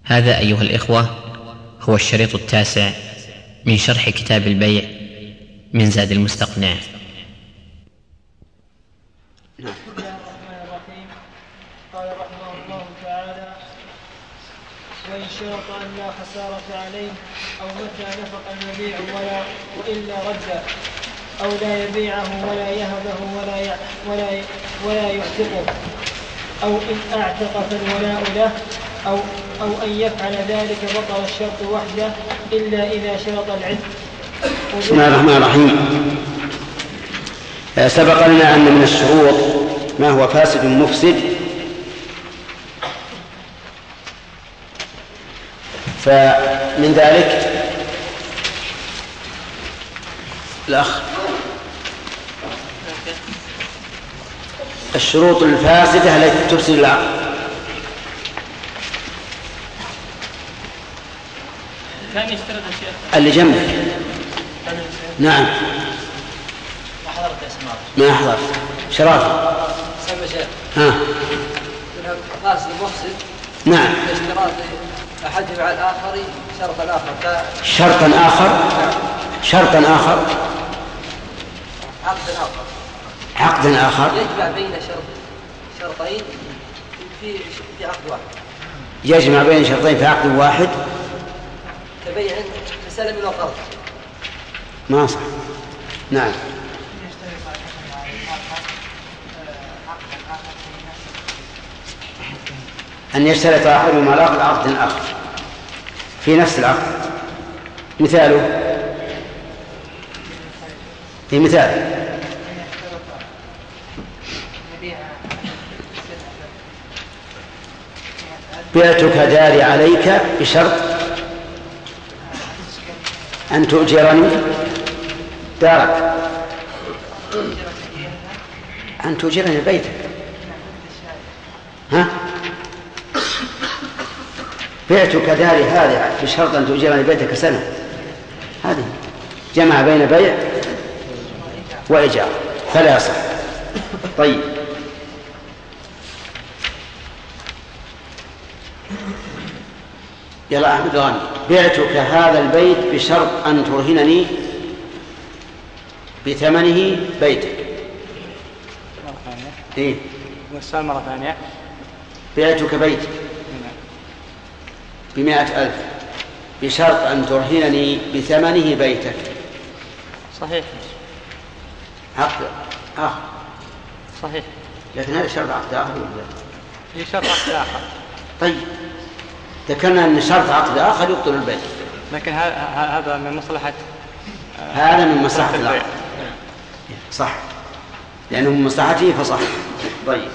هذا أيها الإخوة هو الشريط 9 من شرح كتاب البيع من زاد المستقنع. بسم الله الرحمن الرحيم. قال رحمه الله تعالى: وإن شرط أن لا خسارة عليه أو متى نفق المبيع وإلا رد، أو لا يبيعه ولا يهبه ولا يعتقه، أو إن أعتق فالولاء له، أو أن يفعل ذلك بطل الشرط وحده إلا إذا شرط العتق. بسم الله الرحمن الرحيم. سبق لنا أن من الشروط ما هو فاسد مفسد، فمن ذلك الأخ الشروط الفاسدة التي تفسد العقد. اللي جنبك. نعم. ما حضرت شرافة. ها. فاسد مفسد. نعم. اشتراط أحدهم على الآخر شرطا آخر. شرطا آخر. عقدا آخر. يجمع بين شرطين في عقد واحد. يجمع بين شرطين في عقد واحد. كبيع كسلم وقرض. ما صح. نعم. أن يشترط أحدهما الآخر عقد آخر في نفس العقد. مثاله في مثال: بعتك داري عليك بشرط أن تؤجرني دارك، أن تؤجرني بيتك. ها؟ بعتك داري هذه بشرط أن تؤجرني بيتك سنة. هذه جمع بين بيع وإيجار فلا يصح. طيب، يلا أحمد غاني. بعتك هذا البيت بشرط أن ترهنني بثمنه بيتك. مرة ثانية. إيه؟ والسؤال مرة ثانية. بعتك بيتك ب100,000 بشرط أن ترهنني بثمنه بيتك. صحيح. عقد آخر. صحيح. لكن هذا شرط عقد آخر. في شرط عقد آخر. طيب، ذكرنا أن شرط عقد آخر يبطل البيع، لكن هذا من مصلحة هذا من مصلحة العقد. صح، لأنه من مصلحته فصح. طيب،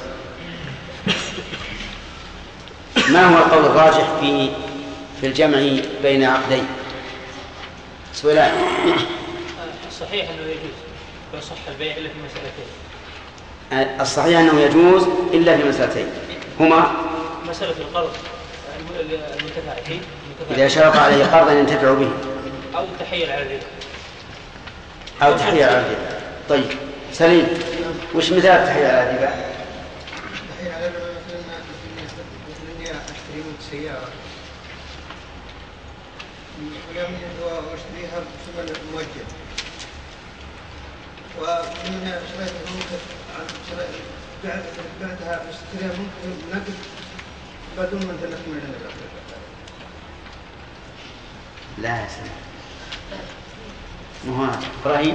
ما هو القول الراجح في الجمع بين عقدين؟ سؤالان. الصحيح أنه يجوز ويصح البيع إلا في مسألتين. الصحيح أنه يجوز إلا في مسألتين، هما مسألة القرض المنتفع فيه إذا شرط عليه قرضا ينتفع به، أو التحيل على الربا. طيب سليم، وش مثال التحيل على الربا؟ التحيل على الربا مثل إني أشتري منك سيارة وأشتريها بثمن مؤجل، ومن بعدها أشتريها نقد بدون ما تنقل من الربا. لا يا سلام. مهار إبراهيم.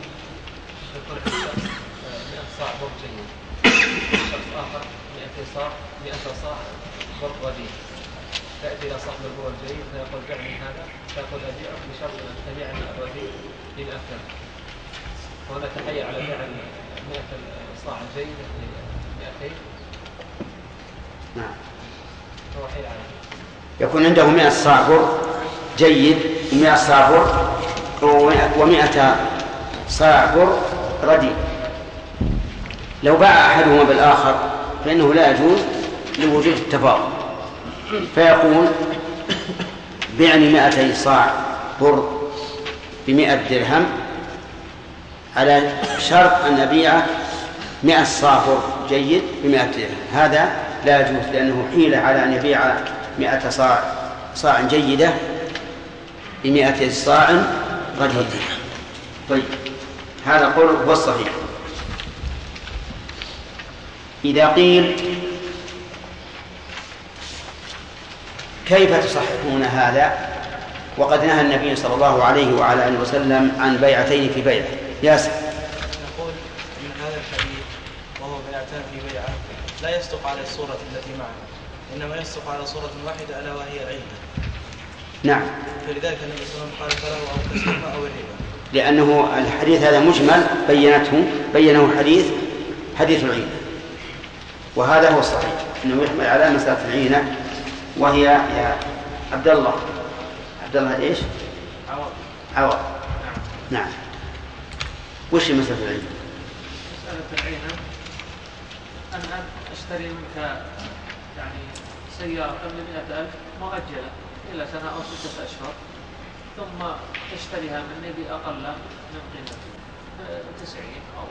صاع برد جيد، شخص آخر 200 صاع 100 صاع برد رديء، تأتي إلى صاحب البر الجيد فيقول بعني هذا، فيقول أبيعه بشرط أن تبيع الرديء للأكثر، وهنا تحيل على بيع 100 صاع الجيد ل 200. نعم. هو حيل عليه. يكون عنده 100 صاع بر جيد و100 صاع بر و100 صاع بر رديء. لو باع أحدهما بالآخر فإنه لا يجوز لوجود التفاضل، فيقول بعني 200 صاع بر ب100 درهم على شرط أن أبيعه 100 صاع بر جيد ب100 درهم. هذا لا يجوز، لأنه حيلة على أن يبيع 100 صاع جيدة ب100 صاع رديئة. طيب هذا قول هو الصحيح. إذا قيل كيف تصححون هذا وقد نهى النبي صلى الله عليه وعلى آله وسلم عن بيعتين في بيعة؟ ياسر. نقول من هذا الحديث وهو بيعتان في بيعة لا يصدق على الصورة التي معنا، إنما يصدق على صورة واحدة ألا وهي العينة. نعم. فلذلك النبي صلى الله عليه وسلم قال فله أو كسرهما أو الربا، لأنه الحديث هذا مجمل بينه حديث العينة، وهذا هو الصحيح أنه يحمل على مسألة العينة، وهي يا عبد الله إيش؟ عوض. نعم. وش مسألة العينة؟ مسألة العينة أن أشتري منك يعني سيارة قبل 100,000 مؤجلة إلى سنة أو 6 أشهر، ثم تشتريها مني بأقل من قيمة 90 أو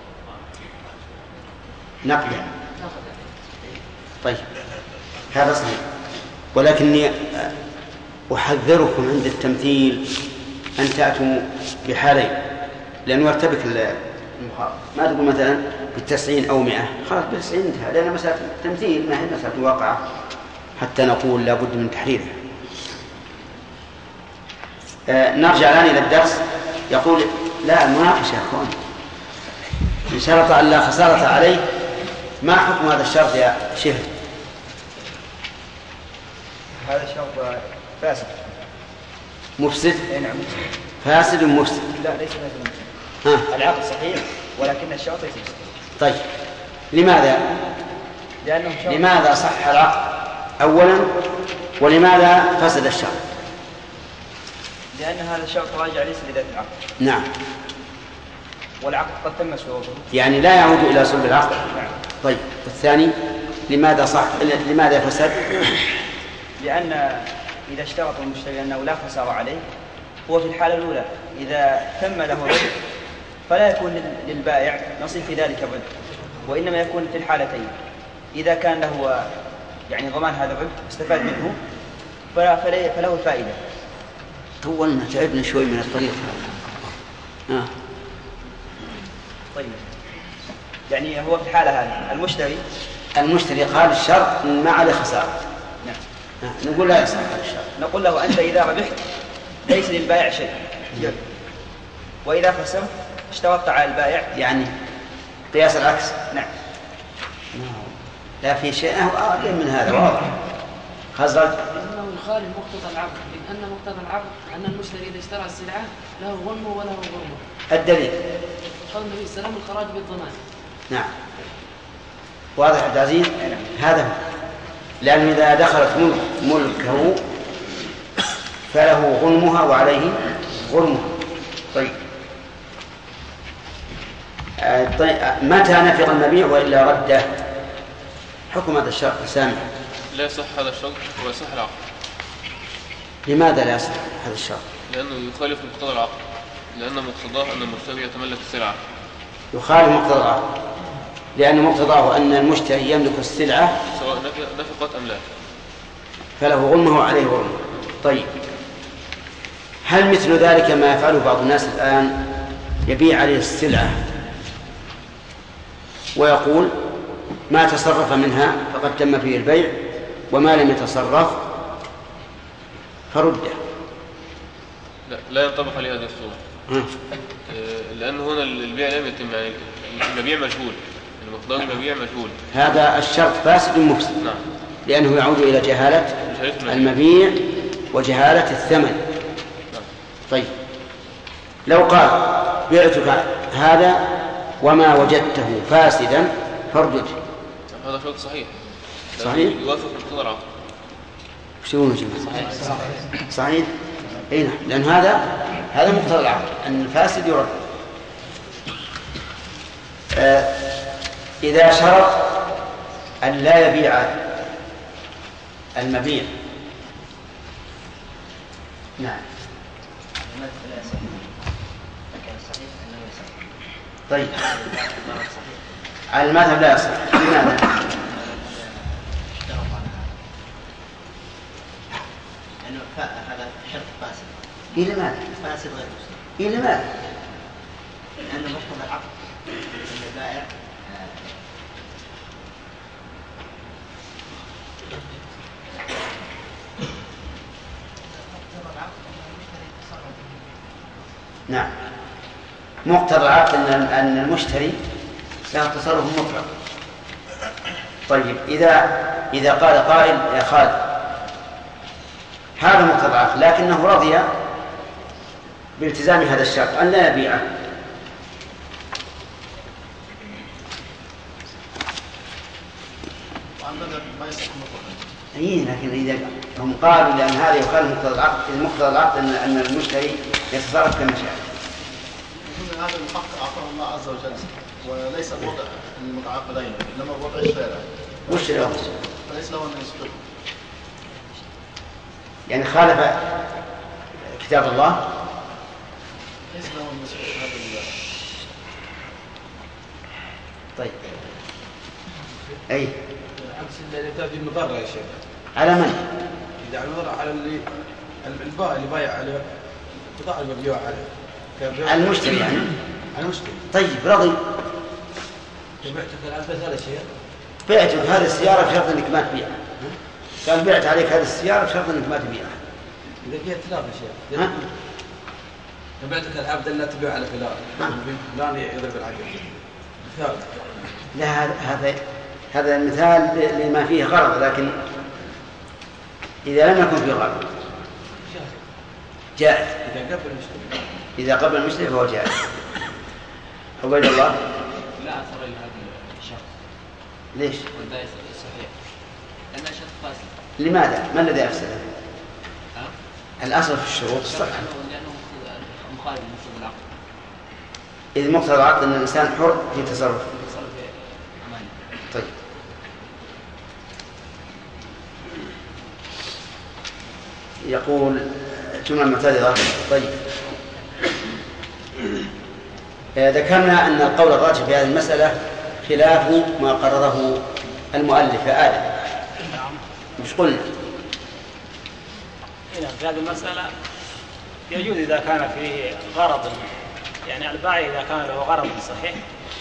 نقدا. طيب هذا صحيح، ولكني أحذركم عند التمثيل أن تأتوا بحالين، لأنه يرتبك المخاطب. ما تقول مثلا ب90 أو 100، خلاص ب90 انتهى، لأن مسألة التمثيل ما هي مسألة واقعة حتى نقول لا بد من تحريرها. نرجع الآن إلى الدرس. يقول لا المناقشة يا أخوان، إن شرط أن لا خسارة عليه، ما حكم هذا الشرط يا شيخ؟ هذا الشرط فاسد مفسد. نعم فاسد مفسد. لا ليس فاسد. العقد صحيح ولكن الشرط ليس مفسد. طيب لماذا؟ لماذا صح العقد أولا، ولماذا فسد الشرط؟ لأن هذا الشرط راجع ليس لذات العقد. نعم. والعقد قد تم شروطه، يعني لا يعود إلى صلب العقد. نعم. طيب الثاني لماذا صح؟ لماذا فسد؟ لأن إذا اشترط المشتري أنه لا خسارة عليه، هو في الحالة الأولى إذا تم له الربح فلا يكون للبائع نصيب في ذلك الربح، وإنما يكون في الحالتين: إذا كان له يعني ضمان هذا الربح استفاد منه فله الفائدة. طولنا تعبنا شوي من الطريق هذا. طيب يعني هو في الحالة هذه المشتري قال الشرط ما عليه خسارة. نعم. نقول لا يصح هذا الشرط. نقول له أنت إذا ربحت ليس للبائع شيء، وإذا خسرت اشترطت على البائع، يعني قياس العكس. نعم. لا في شيء أقل من هذا واضح. خزرج إنه يخالف مقتضى العقد، لأن مقتضى العقد أن المشتري إذا اشترى السلعة له غنم وله غرمة. الدليل قال النبي صلى الله عليه وسلم الخراج بالضمان. نعم واضح عبد العزيز. هذا هو، لأنه إذا دخلت ملكه فله غنمها وعليه غرمها. طيب متى نفق المبيع وإلا رده؟ حكم هذا الشرط سامح. لا يصح هذا الشرط ويصح العقد. لماذا لا يصح هذا الشرط؟ لأنه يخالف مقتضى العقد، لأن مقتضاه أن المشتري يتملك السلعة. يخالف مقتضى العقد لأن مقتضاه أن المشتري يملك السلعة سواء نفقت أم لا، فله غنمه وعليه غرمه. طيب هل مثل ذلك ما يفعله بعض الناس الآن؟ يبيع عليه السلعة ويقول ما تصرف منها فقد تم فيه البيع، وما لم يتصرف فرده. لا ينطبق عليه هذه الصورة، لأن هنا البيع لم يتم، يعني المبيع مجهول، المقدار المبيع مجهول. هذا الشرط فاسد مفسد. نعم. لأنه يعود إلى جهالة المبيع وجهالة الثمن. نعم. طيب لو قال بعتك هذا وما وجدته فاسدا فارده، هذا شرط صحيح. صحيح يوافق مقتضى العقد. شو يا جماعة؟ صحيح. اي نعم، لأن هذا مقتضى العقد أن الفاسد يرد. إذا شرط أن لا يبيع المبيع. نعم. طيب على المذهب لا يصح. لماذا؟ أنه هذا شرط فاسد. إلى ماذا؟ فاسد غير مسلم. إلى ماذا؟ لأنه مقتضى العقد أن البائع نعم، مقتضى العقد أن المشتري له تصرف مطلق. طيب إذا قال قائل يا خالد هذا مقتضى العقد لكنه رضي بالتزام هذا الشرط أن لا يبيعه، لكن إذا هم قالوا لأن هذا يخالف مقتضى العقد أن المشتري يتصرف كما شاء. هذا الحق أعطاه الله عز وجل وليس الوضع للمتعاقدين إنما الوضع الشارع. وش الوضع؟ فليس له أن يسقط. يعني خالف كتاب الله. ليس له أن يسقط هذا. طيب. أي. عكس الإنتاج المضرة يا شيخ. على من؟ إذا المضرة على البائع اللي بايع عليه القطاع المبيوع عليه. المشتري يعني. المشتري. طيب رضي. بعتك العبد هذا شيء. بعتك هذه السيارة بشرط أنك ما تبيعها. قال بعت عليك هذه السيارة بشرط أنك ما تبيعها. إذا فيها تلاف يا شيخ. بعتك العبد لا تبيع على فلان. فلان يضرب العبد. مثال. لا هذا المثال لما فيه غرض، لكن إذا لم يكن فيه غرض جائز. إذا قبل المشتري فهو جائز. عبيد الله. لا أثر لهذا الشرط. ليش؟ والبائع صحيح لأنه شرط فاسد. لماذا؟ ما الذي أفسده؟ الأصل في الشروط الصحة. لأنه مخالف لمقتضى العقد. إذ مقتضى العقد أن الإنسان حر في تصرف. طيب. يقول جملة معترضة. طيب. ذكرنا أن القول الراجح في هذه المسألة خلاف ما قرره المؤلف آدم. مش قلنا؟ في هذه المسألة يجوز إذا كان فيه غرض، يعني البائع إذا كان له غرض صحيح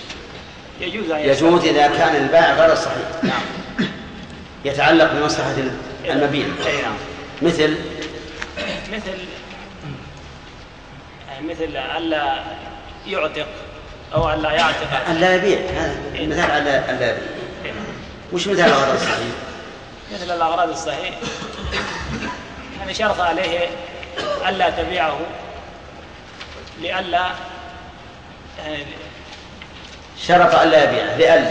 يجوز إذا كان البائع غرض صحيح. نعم. يتعلق بمصلحة المبيع. نعم. مثل ألا يعتق أو ألا يعتق. ألا يبيع. هذا مثال على ألا يبيع. وش مثال الغرض الصحيح؟ مثل الأغراض الصحيح يعني شرط عليه ألا تبيعه لألا يعني شرط ألا يبيعه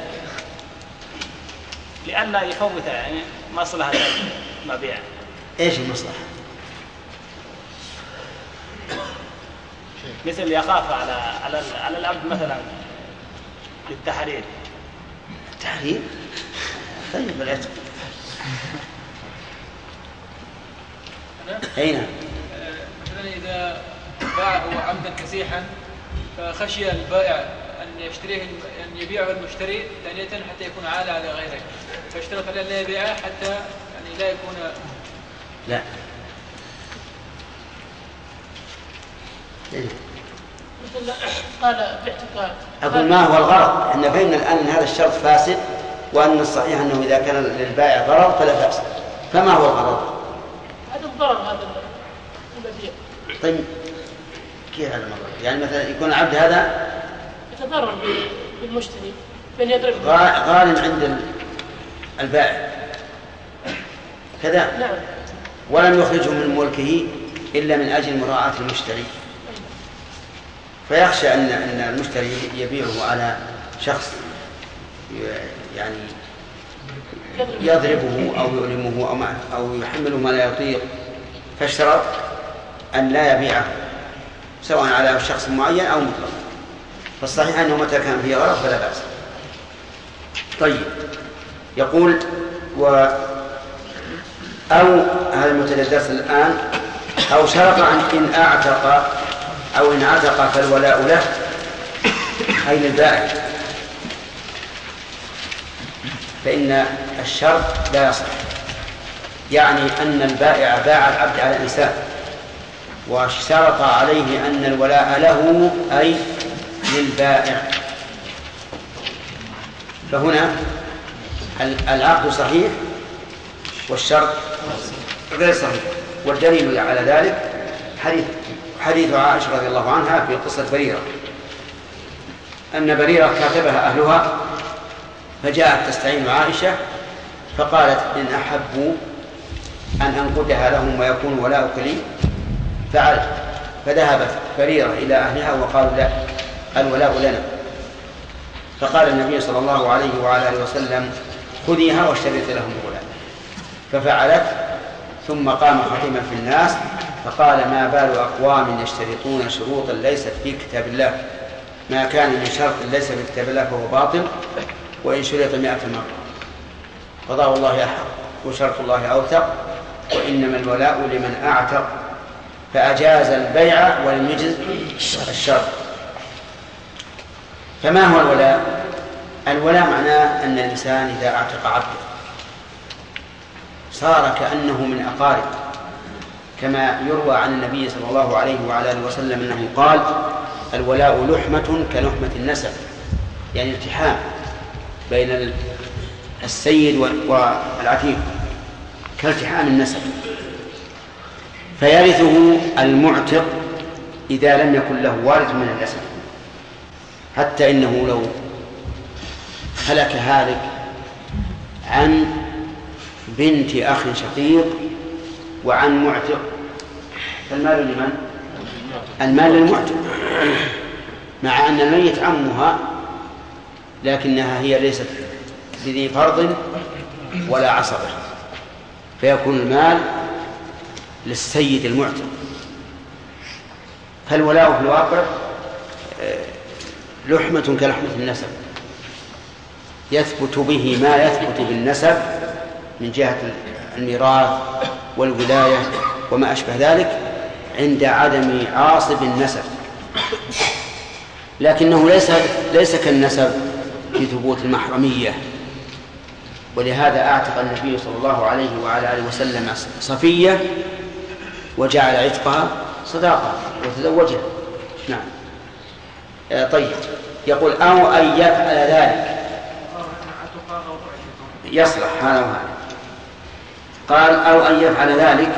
لألا يفوت يعني مصلحة المبيع. إيش المصلحة؟ مثل يخاف على العبد مثلا للتحرير. التحرير؟ طيب العتق. أين؟ مثلا إذا باعه عمدا كسيحا فخشي البائع أن يشتريه أن يبيعه المشتري ثانية حتى يكون عالة على غيره، فاشترط عليه لا يبيعه حتى يعني لا يكون. لا. قال بعتك. أقول ما هو الغرض؟ إحنا فهمنا الآن أن هذا الشرط فاسد، وأن الصحيح أنه إذا كان للبائع غرض فلا بأس. فما هو الغرض؟ هذا الضرر هذا المبيع. طيب كيف هذا المضرر؟ يعني مثلا يكون العبد هذا يتضرر بالمشتري بأن يضرب غال عند البائع كذا. نعم. ولم يخرجه من ملكه إلا من أجل مراعاة المشتري، فيخشى أن المشتري يبيعه على شخص يعني يضربه أو يؤلمه أو يحمله ما لا يطيق، فاشترط أن لا يبيعه سواء على شخص معين أو مطلق. فالصحيح أنه متى كان فيه غرض فلا بأس. طيب. يقول أو هذا المتجدس الآن أو شرط إن أعتق أو إن عتق فالولاء له أي للبائع، فإن الشرط لا يصح. يعني أن البائع باع العبد على الإنسان واشترط عليه أن الولاء له أي للبائع، فهنا العقد صحيح والشرط غير صحيح. والدليل على ذلك حديث عائشة رضي الله عنها في قصة بريرة، أن بريرة كاتبها أهلها فجاءت تستعين عائشة فقالت إن أحبوا أن أنقدها لهم ويكون ولاؤك لي فعلت. فذهبت بريرة إلى أهلها وقالوا لا، الولاء لنا. فقال النبي صلى الله عليه وعلى آله وسلم خذيها واشترط لهم الولاء، ففعلت. ثم قام خطيبا في الناس فقال ما بال أقوام يشترطون شروطا ليست في كتاب الله، ما كان من شرط ليس في كتاب الله فهو باطل، وإن شرط 100 مرة قضاء الله أحق وشرط الله أوثق، وإنما الولاء لمن أعتق، فأجاز البيع ولم يجز الشرط. فما هو الولاء؟ الولاء معناه أن الإنسان إذا أعتق عبده صار كأنه من أقارب، كما يروى عن النبي صلى الله عليه وعلى آله وسلم أنه قال الولاء لحمة كلحمة النسب، يعني التحام بين السيد والعتيق كالتحام النسب. فيرثه المعتق إذا لم يكن له وارث من النسب، حتى إنه لو هلك هالك عن بنت أخ شقيق وعن معتق فالمال لمن؟ المال للمعتق، مع أن الميت عمها لكنها هي ليست بذي فرض ولا عصبة، فيكون المال للسيد المعتق. فالولاء في الواقع لحمة كلحمة النسب، يثبت به ما يثبت بالنسب من جهة الميراث والولاية وما أشبه ذلك عند عدم عاصب النسب، لكنه ليس كالنسب في ثبوت المحرمية. ولهذا أعتق النبي صلى الله عليه وعلى آله وسلم صفية وجعل عتقها صداقة وتزوجها. نعم. طيب، يقول أو أن يفعل ذلك يصلح هذا وهذا. قال أو أن يفعل ذلك،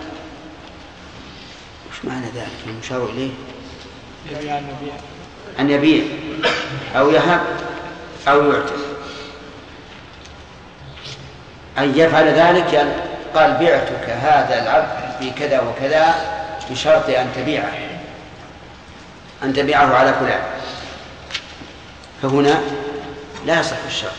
وش معنى ذلك المشار إليه؟ أن يبيع أو يهب أو يعتق. أن يفعل ذلك يعني قال بعتك هذا العبد في كذا وكذا بشرط أن تبيعه على فلان، فهنا لا يصح الشرط،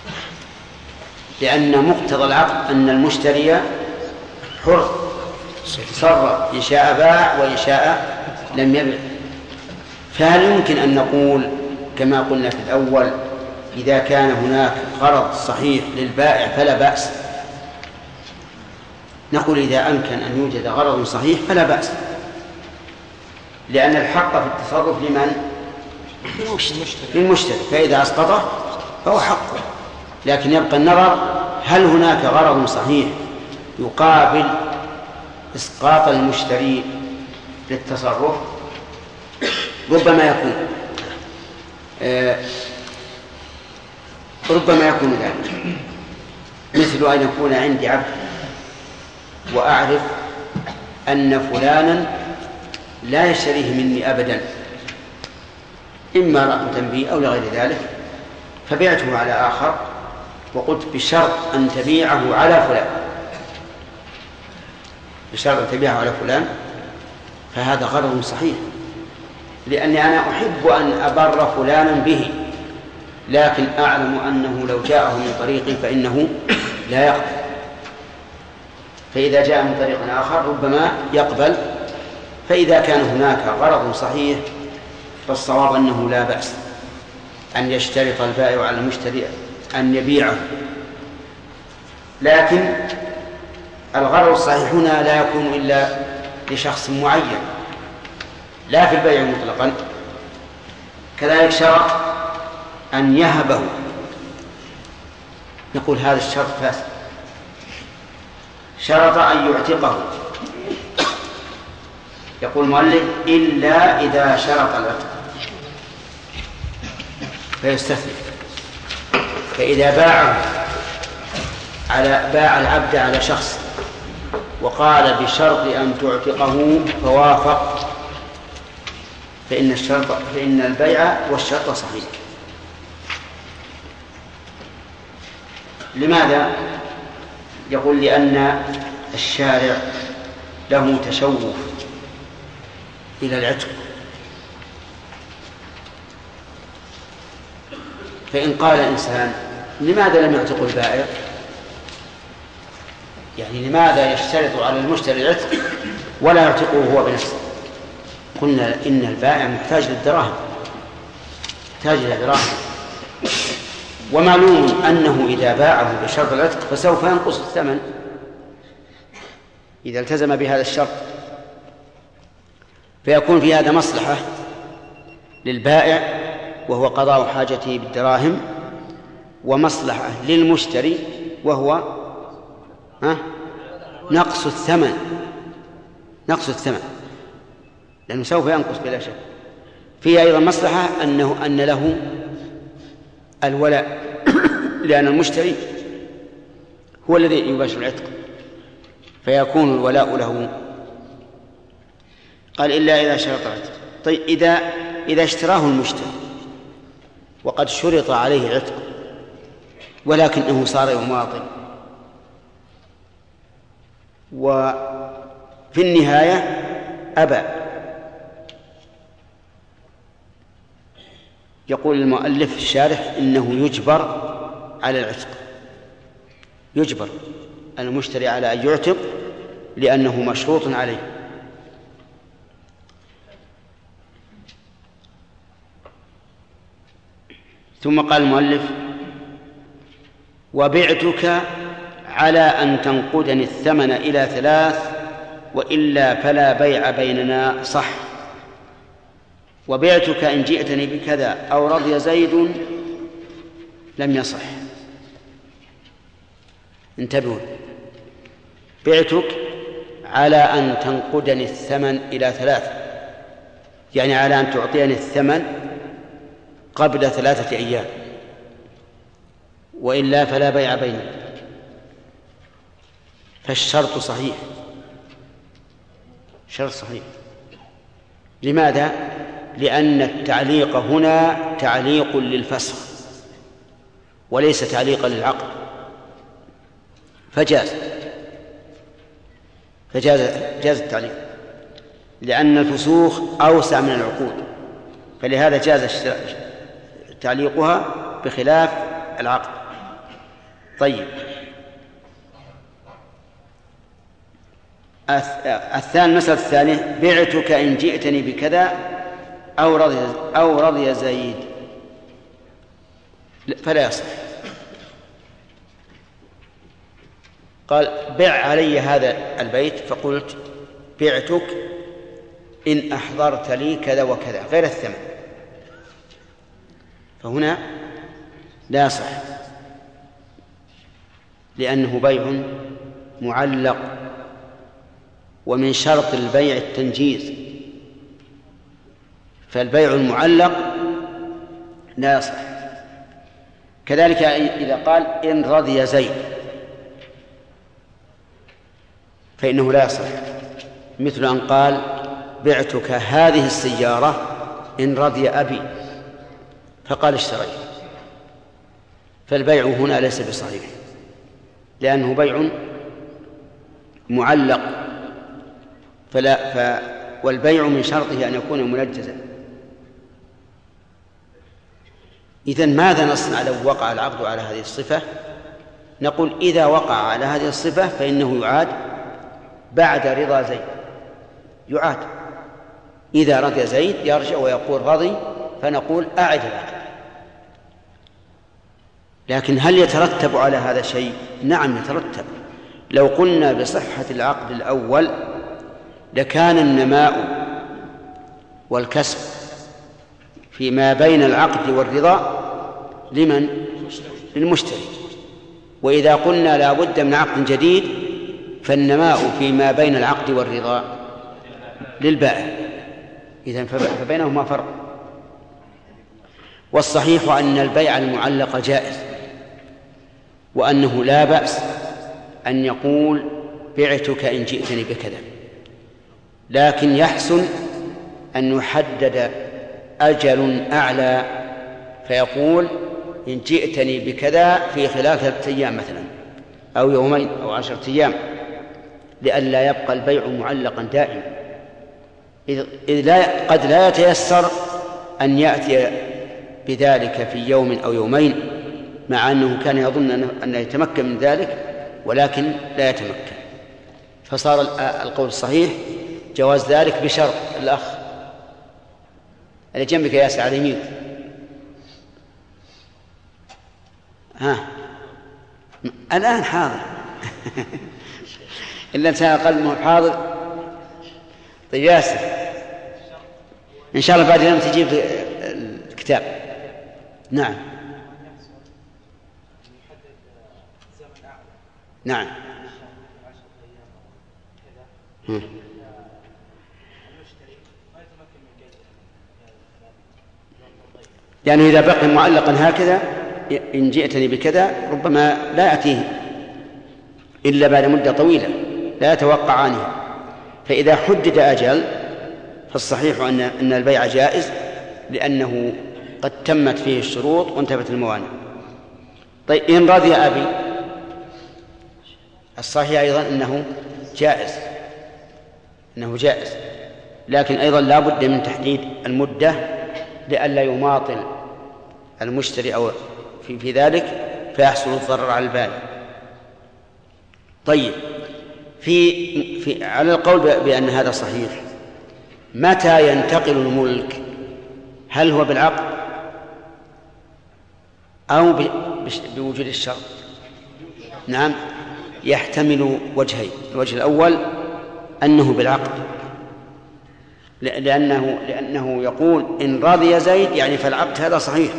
لأن مقتضى العقد أن المشتري حر يتصرف، إن شاء باع وإن شاء لم يبع. فهل يمكن أن نقول كما قلنا في الأول إذا كان هناك غرض صحيح للبائع فلا بأس؟ نقول إذا أمكن أن يوجد غرض صحيح فلا بأس، لأن الحق في التصرف لمن؟ للمشتري، فإذا أسقطه فهو حقه. لكن يبقى النظر هل هناك غرض صحيح يقابل إسقاط المشتري للتصرف؟ ربما يكون ذلك، مثل أن يكون عندي عبد وأعرف أن فلانا لا يشتريه مني أبدا، إما رغبة بي أو لغير ذلك، فبيعته على آخر وقلت بشرط أن تبيعه على فلان، بشرط أن تبيعه على فلان، فهذا غرض صحيح، لأني أنا أحب أن أبر فلانا به، لكن أعلم أنه لو جاءه من طريقي فإنه لا يقبل، فإذا جاء من طريق آخر ربما يقبل. فإذا كان هناك غرض صحيح فالصواب أنه لا بأس أن يشترط البائع على المشتري أن يبيعه، لكن الغرض الصحيح هنا لا يكون إلا لشخص معين لا في البيع مطلقا. كذلك شرط أن يهبه، نقول هذا الشرط فاسد، شرط أن يعتقه. يقول المؤلف إلا إذا شرط العتق فيستثني. فإذا باع العبد على شخص وقال بشرط أن تعتقه فوافق فإن البيع والشرط صحيح. لماذا؟ يقول لأن الشارع له تشوف إلى العتق، فإن قال إنسان لماذا لم يعتق البائع، يعني لماذا يشترط على المشتري العتق ولا يعتقه هو بنفسه؟ قلنا إن البائع محتاج للدراهم، محتاج إلى دراهم، ومعلوم أنه إذا باعه بشرط العتق فسوف ينقص الثمن إذا التزم بهذا الشرط، فيكون في هذا مصلحة للبائع وهو قضاء حاجته بالدراهم، ومصلحة للمشتري وهو نقص الثمن لأنه سوف ينقص بلا شك. فيه أيضا مصلحة أن له الولاء لأن المشتري هو الذي يباشر العتق فيكون الولاء له. قال إلا إذا شرط العتق. طيب إذا اشتراه المشتري وقد شرط عليه العتق ولكنه صار يماطل وفي النهاية أبى، يقول المؤلف الشارح إنه يجبر على العتق، يجبر المشتري على أن يعتق لأنه مشروط عليه. ثم قال المؤلف وبعتك على أن تنقدني الثمن إلى 3 وإلا فلا بيع بيننا صح. وبعتك إن جئتني بكذا أو رضي زيد لم يصح. انتبهوا، بعتك على أن تنقدني الثمن إلى 3، يعني على أن تعطيني الثمن قبل 3 أيام، وإلا فلا بيع بيننا. فالشرط صحيح، شرط صحيح. لماذا؟ لأن التعليق هنا تعليق للفسخ وليس تعليقا للعقد، فجاز التعليق، لأن الفسوخ أوسع من العقود، فلهذا جاز تعليقها بخلاف العقد. طيب، المسألة الثانية بعتك إن جئتني بكذا أو رضي زيد فلا يصح. قال بع علي هذا البيت، فقلت بعتك إن أحضرت لي كذا وكذا غير الثمن، فهنا لا يصح لأنه بيع معلق، ومن شرط البيع التنجيز، فالبيع المعلق لا يصح. كذلك إذا قال إن رضي زيد فإنه لا يصح، مثل أن قال بعتك هذه السيارة إن رضي أبي فقال اشتريت، فالبيع هنا ليس بصحيح لأنه بيع معلق، والبيع من شرطه أن يكون منجزا. إذن ماذا نصنع لو وقع العقد على هذه الصفة؟ نقول إذا وقع على هذه الصفة فإنه يعاد بعد رضا زيد، يعاد. إذا رضي زيد يرجع ويقول رضي، فنقول أعد العقد. لكن هل يترتب على هذا شيء؟ نعم يترتب. لو قلنا بصحة العقد الأول لكان النماء والكسب فيما بين العقد والرضا لمن؟ للمشتري. وإذا قلنا لا بد من عقد جديد فالنماء فيما بين العقد والرضا للبائع، إذن فبينهما فرق. والصحيح أن البيع المعلق جائز، وأنه لا بأس أن يقول بعتك إن جئتني بكذا، لكن يحسن أن يحدد أجل أعلى، فيقول إن جئتني بكذا في خلال 3 أيام مثلا، أو يومين أو 10 أيام، لئلا يبقى البيع معلقا دائما، إذ قد لا يتيسر أن يأتي بذلك في يوم أو يومين، مع أنه كان يظن أنه يتمكن من ذلك ولكن لا يتمكن. فصار القول الصحيح جواز ذلك بشرط. الأخ اللي جنبك ياسر على اليمين، الآن حاضر إلا إنسان قلبه حاضر. طيب ياسر، إن شاء الله بعد اليوم تجيب الكتاب. نعم نعم. يعني إذا بقي معلقا هكذا إن جئتني بكذا ربما لا يأتيه إلا بعد مدة طويلة لا يتوقعانها، فإذا حدد أجل فالصحيح أن البيع جائز، لأنه قد تمت فيه الشروط وانتفت الموانع. طيب إن رضي أبي، الصحيح أيضا أنه جائز، لكن أيضا لا بد من تحديد المدة لئلا يماطل المشتري أو في ذلك فيحصل الضرر على البائع. طيب على القول بأن هذا صحيح، متى ينتقل الملك؟ هل هو بالعقد أو بوجود الشرط؟ نعم، يحتمل وجهين. الوجه الأول أنه بالعقد، لأنه يقول إن رضي زيد يعني فالعقد هذا صحيح،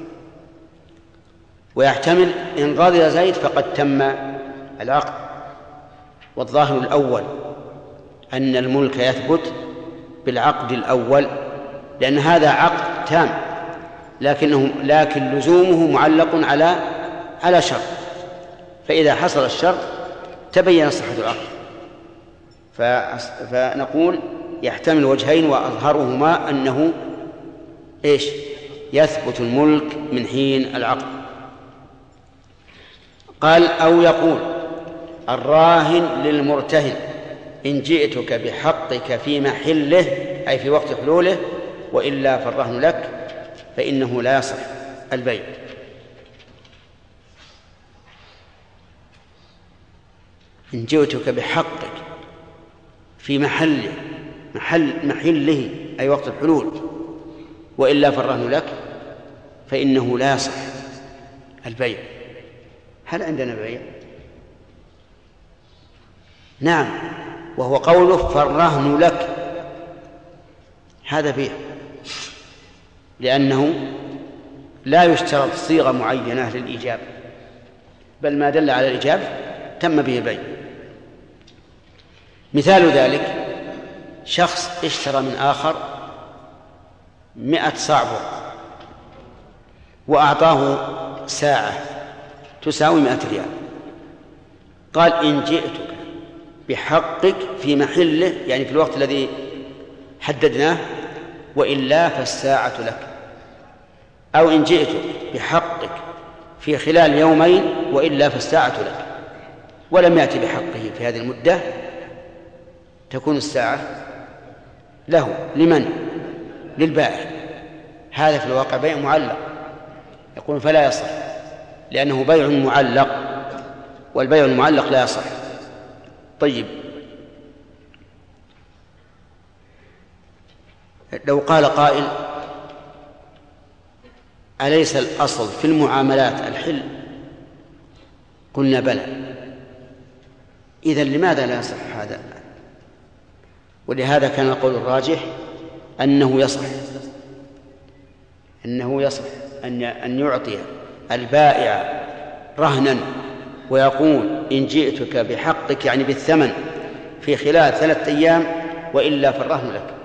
ويحتمل إن رضي زيد فقد تم العقد. والظاهر الأول أن الملك يثبت بالعقد الأول، لأن هذا عقد تام، لكن لزومه معلق على شرط، فإذا حصل الشرط تبين صحة العقد. فنقول يحتمل وجهين، وأظهرهما أنه يثبت الملك من حين العقد. قال أو يقول الراهن للمرتهن إن جئتك بحقك في محله، أي في وقت حلوله، وإلا فالرهن لك، فإنه لا يصح البيع. إن جئتك بحقك في محله أي وقت الحلول، وإلا فالرهن لك، فإنه لا يصح البيع. هل عندنا بيع؟ نعم، وهو قوله فالرهن لك، هذا بيع، لأنه لا يشترط صيغة معينة للإيجاب، بل ما دل على الإيجاب تم به البيع. مثال ذلك شخص اشترى من آخر 100 صاع بر، وأعطاه ساعة تساوي 100 ريال، قال إن جئتك بحقك في محله، يعني في الوقت الذي حددناه، وإلا فالساعة لك. أو إن جئتك بحقك في خلال يومين، وإلا فالساعة لك، ولم يأتي بحقه في هذه المدة، تكون الساعة له. لمن؟ للبائع. هذا في الواقع بيع معلق، يقول فلا يصح، لأنه بيع معلق، والبيع المعلق لا يصح. طيب، لو قال قائل أليس الأصل في المعاملات الحل؟ قلنا بلى. إذن لماذا لا يصح هذا؟ ولهذا كان القول الراجح أنه يصح أن يعطي البائع رهنا ويقول إن جئتك بحقك يعني بالثمن في خلال 3 أيام وإلا فالرهن لك،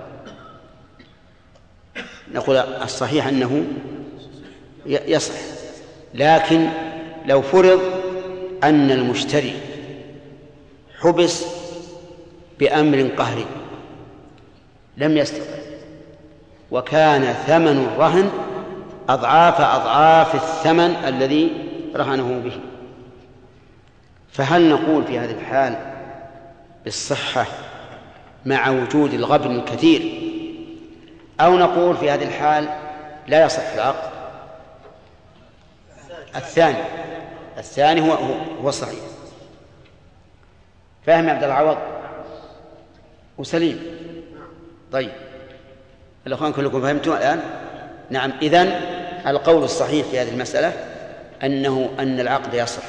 نقول الصحيح أنه يصح. لكن لو فرض أن المشتري حبس بأمر قهري لم يستطع وكان ثمن الرهن أضعاف الثمن الذي رهنه به، فهل نقول في هذه الحال بالصحة مع وجود الغبن الكثير، أو نقول في هذه الحال لا يصح العقد؟ الثاني هو الصحيح. فاهم يا عبد العوض وسليم؟ طيب الأخوان كلكم فهمتوا الآن؟ نعم. إذن القول الصحيح في هذه المسألة أن العقد يصح،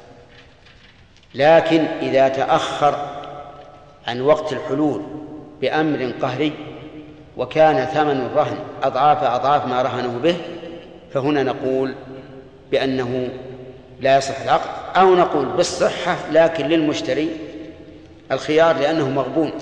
لكن إذا تأخر عن وقت الحلول بأمر قهري وكان ثمن الرهن أضعاف ما رهنه به، فهنا نقول بأنه لا يصح العقد، أو نقول بالصحة لكن للمشتري الخيار لأنه مغبون.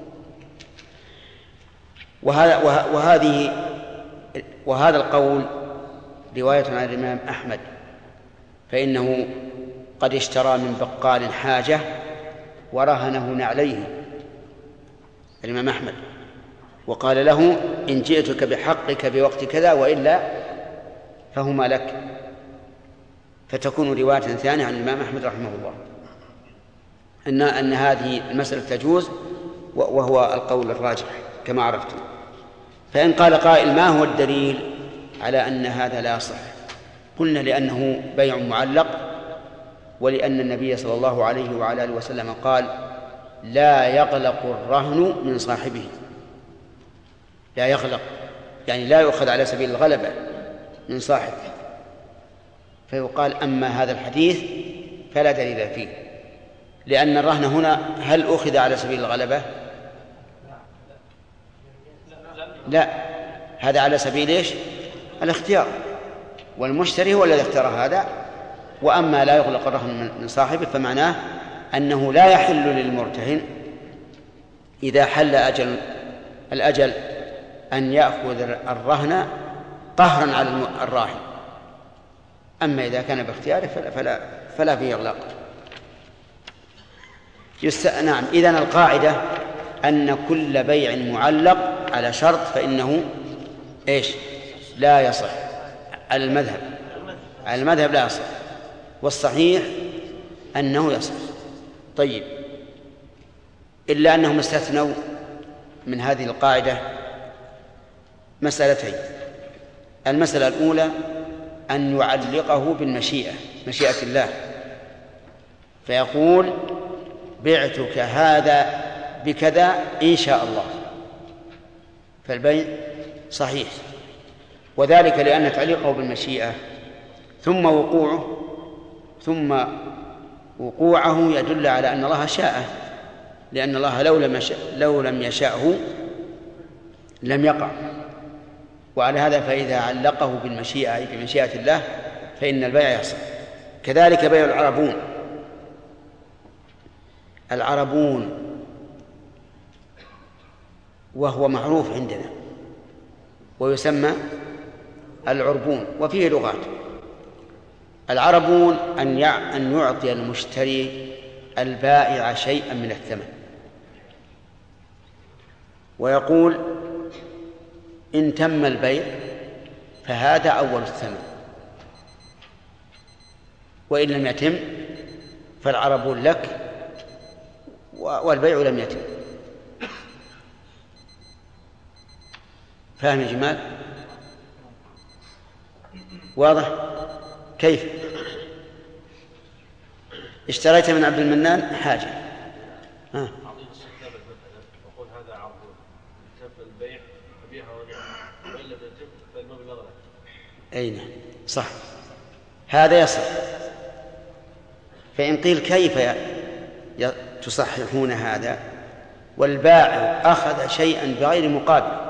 وهذا القول رواية عن الإمام أحمد، فإنه قد اشترى من بقال حاجة ورهنه نعليه الإمام أحمد، وقال له إن جئتك بحقك بوقت كذا وإلا فهما لك، فتكون رواية ثانية عن الإمام أحمد رحمه الله أن هذه المسألة تجوز، وهو القول الراجح كما عرفتم. فإن قال قائل ما هو الدليل على أن هذا لا يصح؟ قلنا لأنه بيع معلق، ولأن النبي صلى الله عليه وعلى آله وسلم قال لا يغلق الرهن من صاحبه. لا يغلق يعني لا يؤخذ على سبيل الغلبة من صاحبه، فيقال أما هذا الحديث فلا دليل فيه، لأن الرهن هنا هل أخذ على سبيل الغلبة؟ لا، هذا على سبيل إيش؟ الاختيار، والمشتري هو الذي اختار هذا. وأما لا يغلق الرهن من صاحبه فمعناه أنه لا يحل للمرتهن إذا حل الأجل أن يأخذ الرهن قهرا على الراهن، أما إذا كان باختياره فلا فيه إغلاق. نعم. إذن القاعدة أن كل بيع معلق على شرط فإنه إيش؟ لا يصح. على المذهب لا يصح، والصحيح أنه يصح. طيب، إلا أنهم استثنوا من هذه القاعدة مسألتين. المسألة الأولى أن يعلقه بالمشيئة، مشيئة الله، فيقول بعتك هذا بكذا إن شاء الله، فالبيع صحيح. وذلك لأن تعليقه بالمشيئة ثم وقوعه يدل على أن الله شاءه، لأن الله لو لم يشاءه لم يقع. وعلى هذا فإذا علقه بالمشيئة أي بمشيئة الله فإن البيع يصح. كذلك بيع العربون وهو معروف عندنا ويسمى العربون، وفيه لغات. العربون أن يعطي المشتري البائع شيئا من الثمن، ويقول إن تم البيع فهذا أول الثمن، وإن لم يتم فالعربون لك والبيع لم يتم. فاهم يا جمال؟ واضح؟ كيف؟ اشتريت من عبد المنان حاجة وقول هذا عرض تم البيع فبيعها وإن لم يتم فالمبلغ لك. أين صح، هذا يصح. فإن قيل كيف تصححون هذا والبائع أخذ شيئا بغير مقابل؟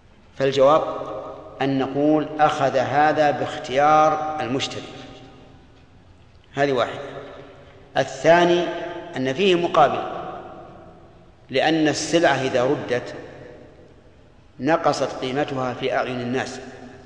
فالجواب أن نقول أخذ هذا باختيار المشتري، هذه واحدة. الثاني أن فيه مقابل، لأن السلعة إذا ردت نقصت قيمتها في أعين الناس.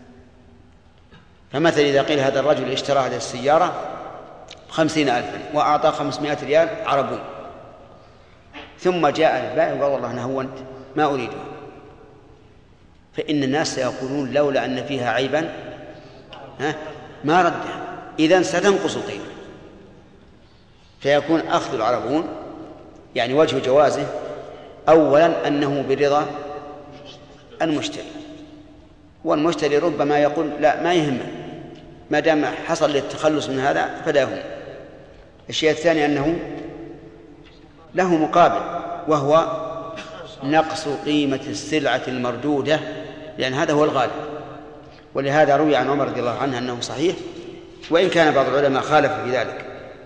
فمثلا إذا قيل هذا الرجل اشترى هذه السيارة 50,000 وأعطى 500 ريال عربون، ثم جاء البائع وقال والله أنا هونت ما أريده، فإن الناس سيقولون لولا أن فيها عيبا ما ردها، إذن ستنقص القيمة. فيكون أخذ العربون يعني وجه جوازه أولا أنه برضا المشتري، والمشتري ربما يقول لا ما يهمه ما دام حصل للتخلص من هذا فلا يهم. الشيء الثاني أنه له مقابل وهو نقص قيمة السلعة المردودة، لأن هذا هو الغالب. ولهذا روي عن عمر رضي الله عنه أنه صحيح، وإن كان بعض العلماء خالف في ذلك.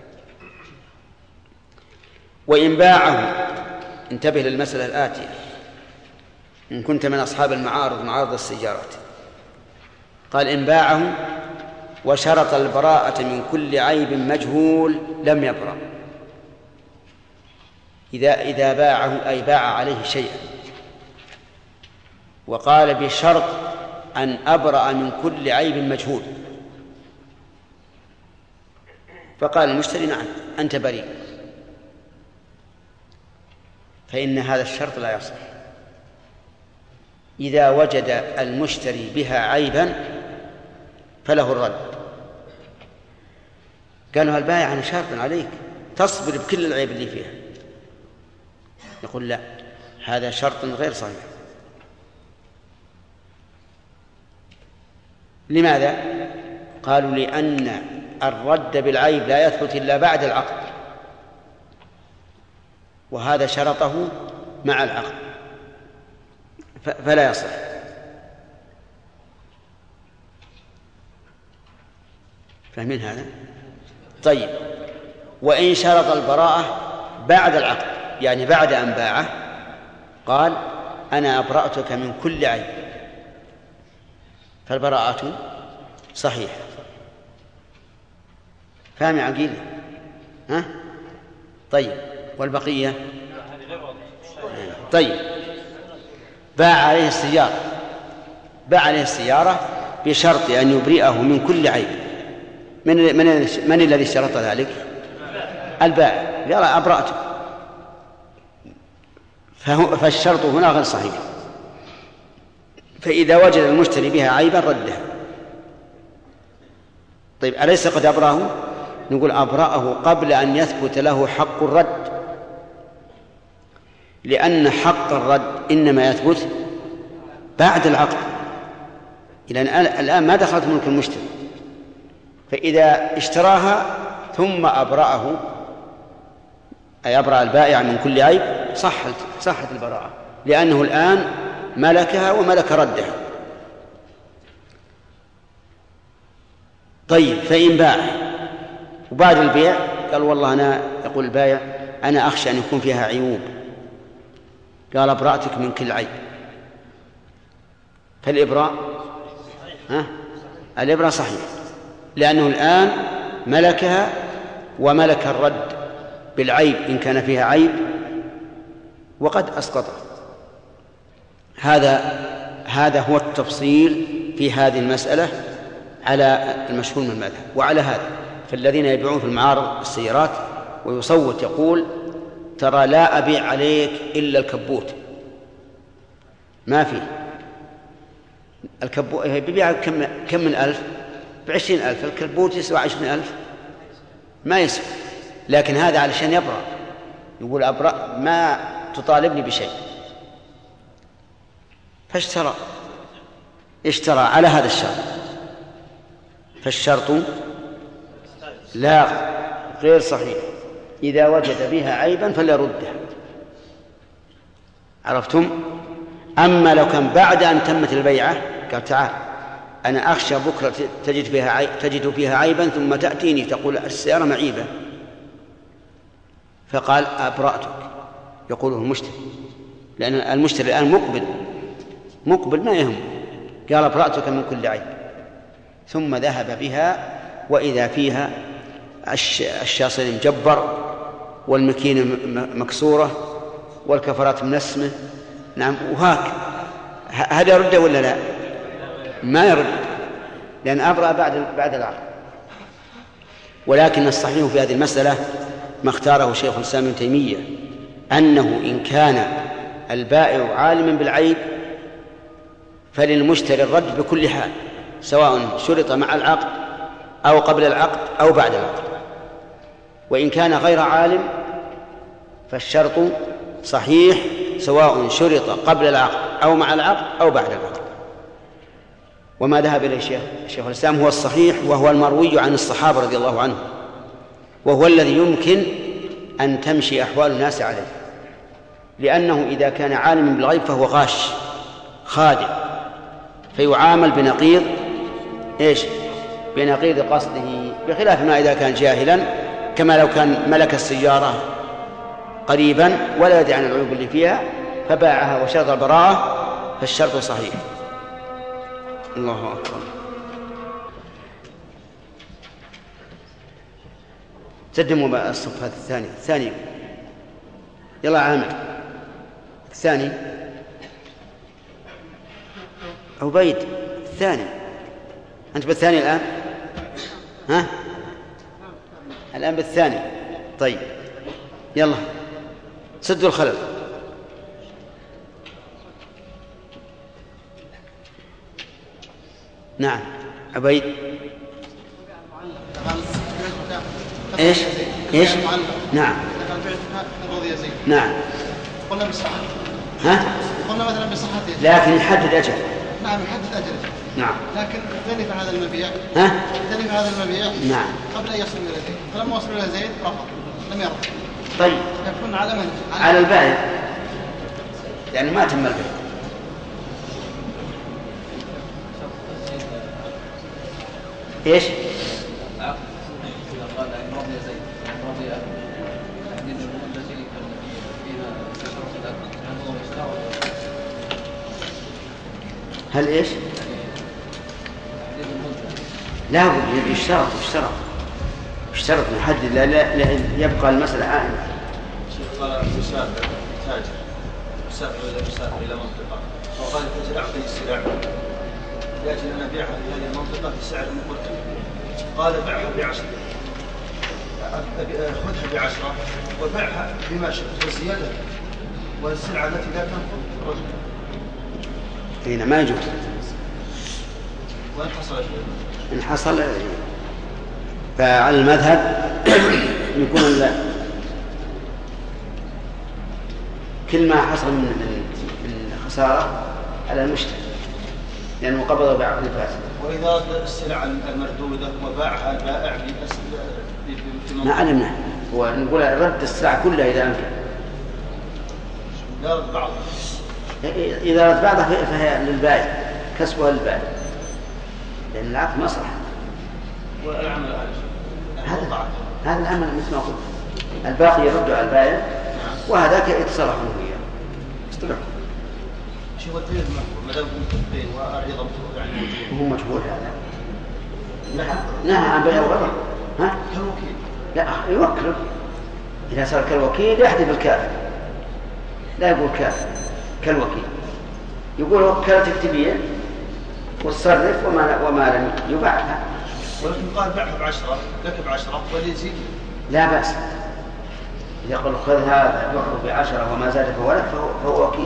وإن باعه، انتبه للمسألة الآتية إن كنت من أصحاب المعارض معارض السيارات، قال إن باعه وشرط البراءة من كل عيب مجهول لم يبرأ. إذا باعه أي باع عليه شيئا وقال بشرط أن أبرأ من كل عيب مجهول، فقال المشتري نعم أنت بريء، فإن هذا الشرط لا يصح. إذا وجد المشتري بها عيبا فله الرد. قالوا البائع أنا شرط عليك تصبر بكل العيب اللي فيها، يقول لا هذا شرط غير صحيح. لماذا؟ قالوا لأن الرد بالعيب لا يثبت إلا بعد العقد، وهذا شرطه مع العقد فلا يصح. فاهمين هذا؟ طيب، وإن شرط البراءة بعد العقد يعني بعد أن باعه قال أنا أبرأتك من كل عيب، فالبراءة صحيحة. فاهم يا عقيل؟ ها؟ طيب، والبقية؟ طيب، باع عليه السيارة بشرط أن يبرئه من كل عيب. من الذي اشترط ذلك؟ البائع، قال أبرأته، فالشرط هنا غير صحيح. فإذا وجد المشتري بها عيبا ردها. طيب، أليس قد أبرأه؟ نقول أبرأه قبل أن يثبت له حق الرد، لأن حق الرد إنما يثبت بعد العقد، الآن ما دخلت ملك المشتري. فإذا اشتراها ثم أبرأه أي أبرأ البائع من كل عيب صحت البراءة، لأنه الآن ملكها وملك ردها. طيب، فإن باع وبعد البيع قال والله أنا، يقول البائع أنا أخشى أن يكون فيها عيوب، قال أبرأتك من كل عيب، فالإبراء الإبراء صحيح، لأنه الآن ملكها وملك الرد بالعيب إن كان فيها عيب وقد أسقطه. هذا هو التفصيل في هذه المسألة على المشهور من المذهب. وعلى هذا فالذين يبيعون في المعارض السيارات ويصوت يقول ترى لا أبيع عليك إلا الكبوت، ما فيه الكبوت بيبيع كم من ألف؟ ب20,000. الكبوت يسوى 20,000 ما يسوى، لكن هذا علشان يبرأ، يقول أبرأ ما تطالبني بشيء، اشترى على هذا الشرط، فالشرط لا غير صحيح. إذا وجد بها عيبا فليردها. عرفتم؟ أما لو كان بعد أن تمت البيعة قال تعال أنا أخشى بكرة تجد فيها عيبا ثم تأتيني تقول السيارة معيبة، فقال أبرأتك، يقوله المشتري، لأن المشتري الآن مقبل ما يهم، قال أبرأتك من كل عيب، ثم ذهب بها وإذا فيها الشاصين مجبر، والمكينة مكسورة، والكفرات منسمة. نعم. وهاك هذا يرد ولا لا؟ ما يرد، لأن أبرأ بعد العقد. ولكن الصحيح في هذه المسألة ما اختاره شيخ الإسلام ابن تيمية، أنه إن كان البائع عالما بالعيب فللمشتري الرد بكل حال، سواء شرط مع العقد أو قبل العقد أو بعد العقد. وإن كان غير عالم فالشرط صحيح، سواء شرط قبل العقد أو مع العقد أو بعد العقد. وما ذهب إليه شيخ الإسلام هو الصحيح، وهو المروي عن الصحابة رضي الله عنهم، وهو الذي يمكن أن تمشي أحوال الناس عليه، لأنه إذا كان عالما بالغيب فهو غاش خادع، فيعامل بنقيض بنقيض قصده، بخلاف ما إذا كان جاهلا، كما لو كان ملك السيارة قريبا ولا يدري عن العيوب اللي فيها فباعها وشرط البراءة، فالشرط صحيح. الله أكبر. تقدموا الصف هذا الثاني. يلا عامر الثاني. عبيد الثاني. أنت بالثاني الآن؟ ها؟ الآن بالثاني. طيب يلا سدوا الخلل. نعم عبيد. ايش؟ نعم. نعم. قلنا بصحته. ها؟ قلنا مثلا بصحته. لكن يحدد أجل. نعم يحدد أجله. نعم. لكن تلف هذا المبيع. ها؟ تلف هذا المبيع. نعم. قبل أن يصل إلى زيد، فلما وصل إلى زيد رفض، لم يرضى. طيب. يكون على من؟ على البائع، يعني ما تم البيع. ايش؟ هل ايش؟ لا يشترط نحدد، لا يبقى المسألة عائمة. شيخ قال مسافر تاجر مسافر إلى منطقة وقال أعطي السلع لأجل أن أبيعها في هذه المنطقة بسعر مقدم، قال بيعها ب10، خذها ب10 وبيعها بما شئت والزيادة والسلعة التي لا تنفذ رجل. هنا ما يجوز. وإن حصل إن حصل فعلى المذهب يكون كل ما حصل من خسارة على المشتري، لأنه قبض بعقد فاسد. وإذا السلع المردودة وباعها البائع ما علمنا، ونقول رد السلع كلها إذا أمكن. لا رد بعضها. إذا رد بعضها فهي للبائع، كسبها للبائع، لأن العقد مصلحة. والعمل هذا العمل مثل ما قلت، الباقي يرد على البائع وهذاك يتصرف منه إياه. استمع. شو الدليل المحكوم؟ ما دام متفقين وأريضا يعني هو مجهول هذا. نهى عن بيع الغرر. ها؟ كالوكيل. لا يوكله. إذا صار كالوكيل يحدث بالكافر. لا يقول كافر كالوكيل. يقول وكالتك تبيع وتصرف وما لم يباعها. ولكن قال بعها ب10 لك ب10 واللي يزيد لا بأس. إذا قال خذ هذا بيعه ب10 وما زاد فهو لك فهو وكيل.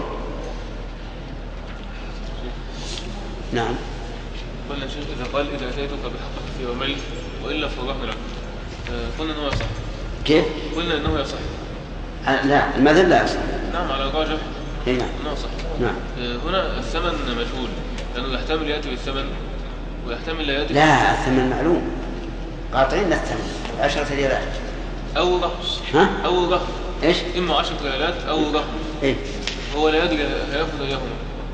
نعم. قلنا شيخ إذا أتيتك بحقك في وملك وإلا فالرهن لك، قلنا أنه يصح. كيف؟ قلنا أنه يصح. لا المذل لا يصح. نعم على الراجح نعم. أنه يصح. نعم. هنا الثمن مجهول، لأنه يحتمل يأتي بالثمن ويحتمل لا يأتي. لا الثمن معلوم، قاطعين الثمن 10 ريالات أو رهن. ها؟ أو رهن. إيش؟ إما 10 ريالات أو رهن. إيه؟ هو لا يدري هيأخذ إياهما.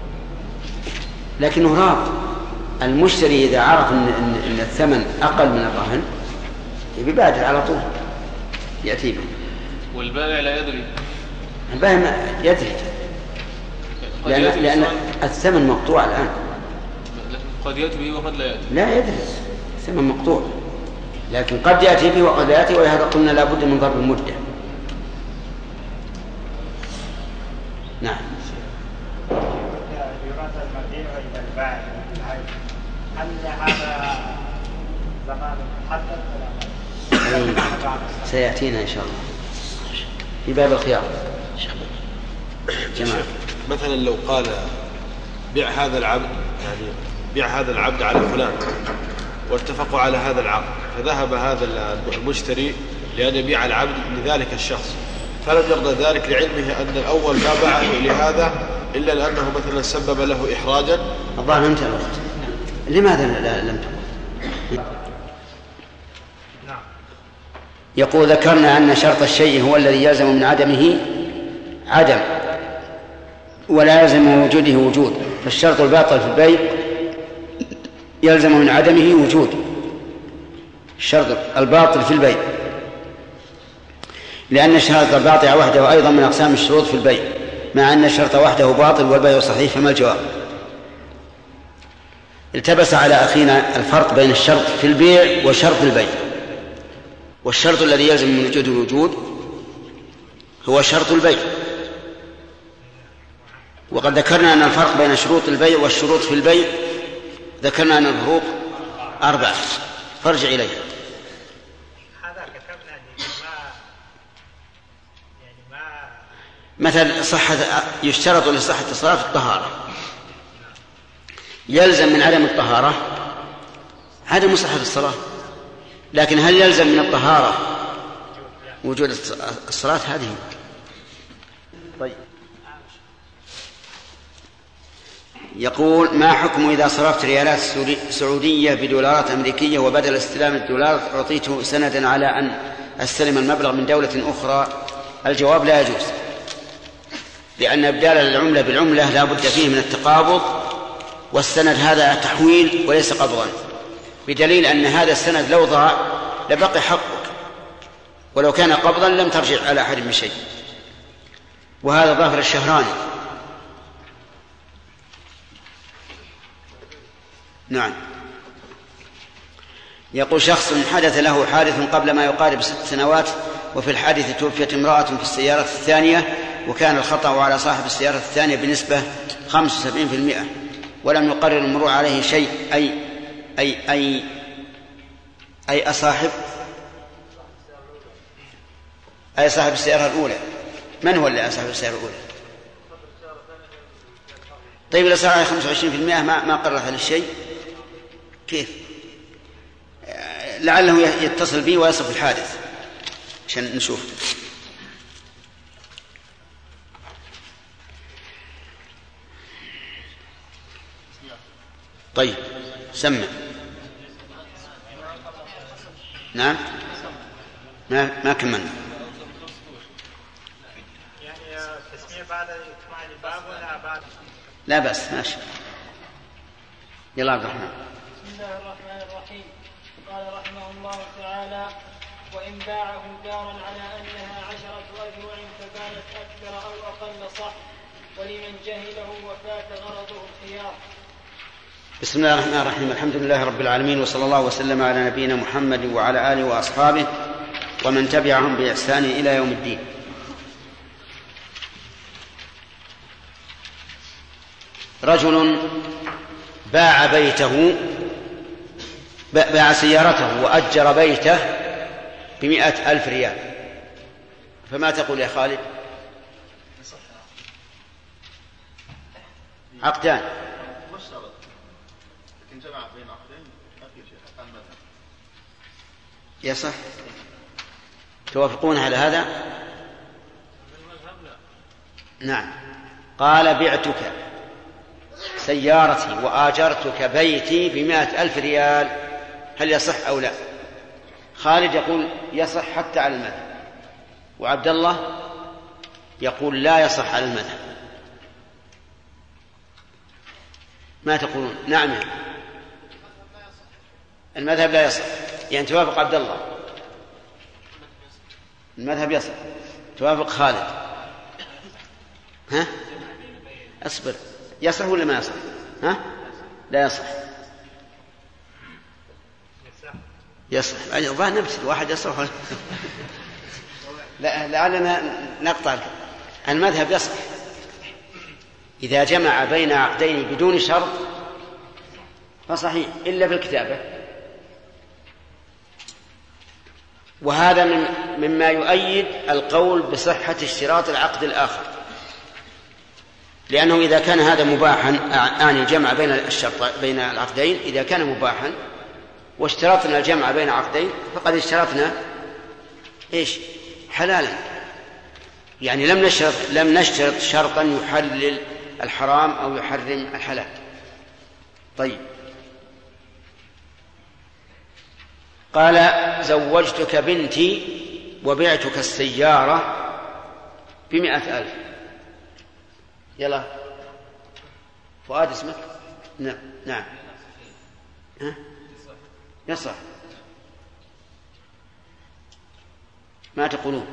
لكنه راض. المشتري إذا عرف إن الثمن أقل من الرهن يبادر على طول يأتي به. والبائع لا يدري. البائع يدري لأن الثمن مقطوع الآن. قد يأتي به وقد لا يأتي. لا يدري، الثمن مقطوع لكن قد يأتي به وقد لا يأتي، ولهذا قلنا لا بد من ضرب المدة. نعم. هل هذا زمان محدد سيأتينا إن شاء الله في باب الخيار. جماعة مثلا لو قال بيع هذا العبد، يعني بيع هذا العبد على فلان، واتفقوا على هذا العقد، فذهب هذا المشتري لأن يبيع العبد لذلك الشخص، فلم يرضى ذلك لعلمه أن الأول ما باعه لهذا إلا لأنه مثلا سبب له إحراجا. الظاهر انتهى الوقت. لماذا لم تقل؟ يقول ذكرنا أن شرط الشيء هو الذي يلزم من عدمه عدم ولا يلزم من وجوده وجود، فالشرط الباطل في البيع يلزم من عدمه وجود. الشرط الباطل في البيع، لأن الشرط الباطل وحده أيضا من أقسام الشروط في البيع، مع أن الشرط وحده باطل والبيع صحيح، فما الجواب؟ التبس على أخينا الفرق بين الشرط في البيع وشرط البيع. والشرط الذي يلزم من وجود الوجود هو شرط البيع، وقد ذكرنا أن الفرق بين شروط البيع والشروط في البيع، ذكرنا أن الفروق 4، فارجع إليها. مثل صحة، يشترط لصحة الصلاة الطهارة، يلزم من عدم الطهارة عدم صحة الصلاة، لكن هل يلزم من الطهارة وجود الصلاة؟ هذه. طيب. يقول ما حكم إذا صرفت ريالات سعودية بدولارات أمريكية وبدل استلام الدولار أعطيته سندا على أن أستلم المبلغ من دولة أخرى؟ الجواب لا يجوز، لأن إبدال العملة بالعملة لا بد فيه من التقابض، والسند هذا تحويل وليس قبضا، بدليل أن هذا السند لو ضاع لبقي حقك، ولو كان قبضا لم ترجع على أحد بشيء، وهذا ظاهر الشهراني. نعم. يقول شخص حدث له حادث قبل ما يقارب 6 سنوات، وفي الحادث توفيت امرأة في السيارة الثانية، وكان الخطأ على صاحب السيارة الثانية بنسبة 75%، ولم يقرر المرور عليه شيء. أي أصاحب السيارة الأولى. من هو اللي أصاحب السيارة الأولى؟ طيب إذا صار عليه 25% ما قرر عليه شيء، كيف؟ لعله يتصل بي ويصف الحادث عشان نشوف. طيب سمع. نعم ما كملنا. يعني التسمية بعد إكمال الباب ولا بعد؟ لا بأس ماشي. يلا عبد الرحمن. بسم الله الرحمن الرحيم. قال رحمه الله تعالى: وإن باعه دارا على أنها 10 أذرع فكانت أكثر أو أقل صح، ولمن جهله وفات غرضه الخيار. بسم الله الرحمن الرحيم. الحمد لله رب العالمين، وصلى الله وسلم على نبينا محمد وعلى آله وأصحابه ومن تبعهم بإحسان إلى يوم الدين. رجل باع بيته، باع سيارته وأجر بيته ب100,000 ريال، فما تقول يا خالد؟ عقدان يصح؟ توافقون على هذا؟ نعم. قال بعتك سيارتي وآجرتك بيتي ب100,000 ريال، هل يصح أو لا؟ خالد يقول يصح حتى على المذهب، وعبد الله يقول لا يصح على المذهب. ما تقولون؟ نعم المذهب لا يصح، يعني توافق عبد الله المذهب يصح، توافق خالد. ها أصبر، يصح ولا ما يصح؟ ها لا يصح. يصح الظاهر نبت واحد يصح. لا لعلنا نقطع المذهب. يصح إذا جمع بين عقدين بدون شرط فصحيح إلا بالكتابة. وهذا مما يؤيد القول بصحة اشتراط العقد الآخر، لأنه إذا كان هذا مباحا أعني الجمع بين العقدين، إذا كان مباحا واشترطنا الجمع بين عقدين فقد اشترطنا إيش؟ حلالا. يعني لم نشترط شرطا يحلل الحرام أو يحرم الحلال. طيب، قال زوجتك بنتي وبعتك السيارة ب100,000. يلا فؤاد اسمك. نعم يصح. ما تقولون؟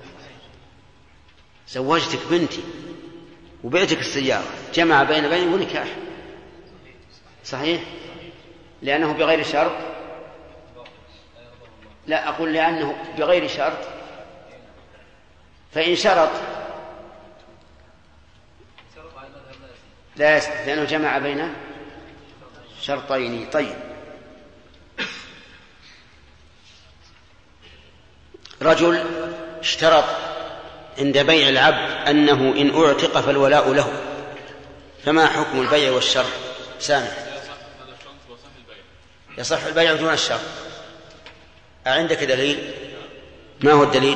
زوجتك بنتي وبعتك السيارة، جمع بين ونكاح، صحيح، لأنه بغير شرط. لا أقول لأنه بغير شرط، فإن شرط لا يصح لأنه جمع بين شرطين. طيب، رجل اشترط عند بيع العبد أنه إن أعتق فالولاء له، فما حكم البيع والشرط؟ سامح. يصح البيع دون الشرط. عندك دليل؟ ما هو الدليل؟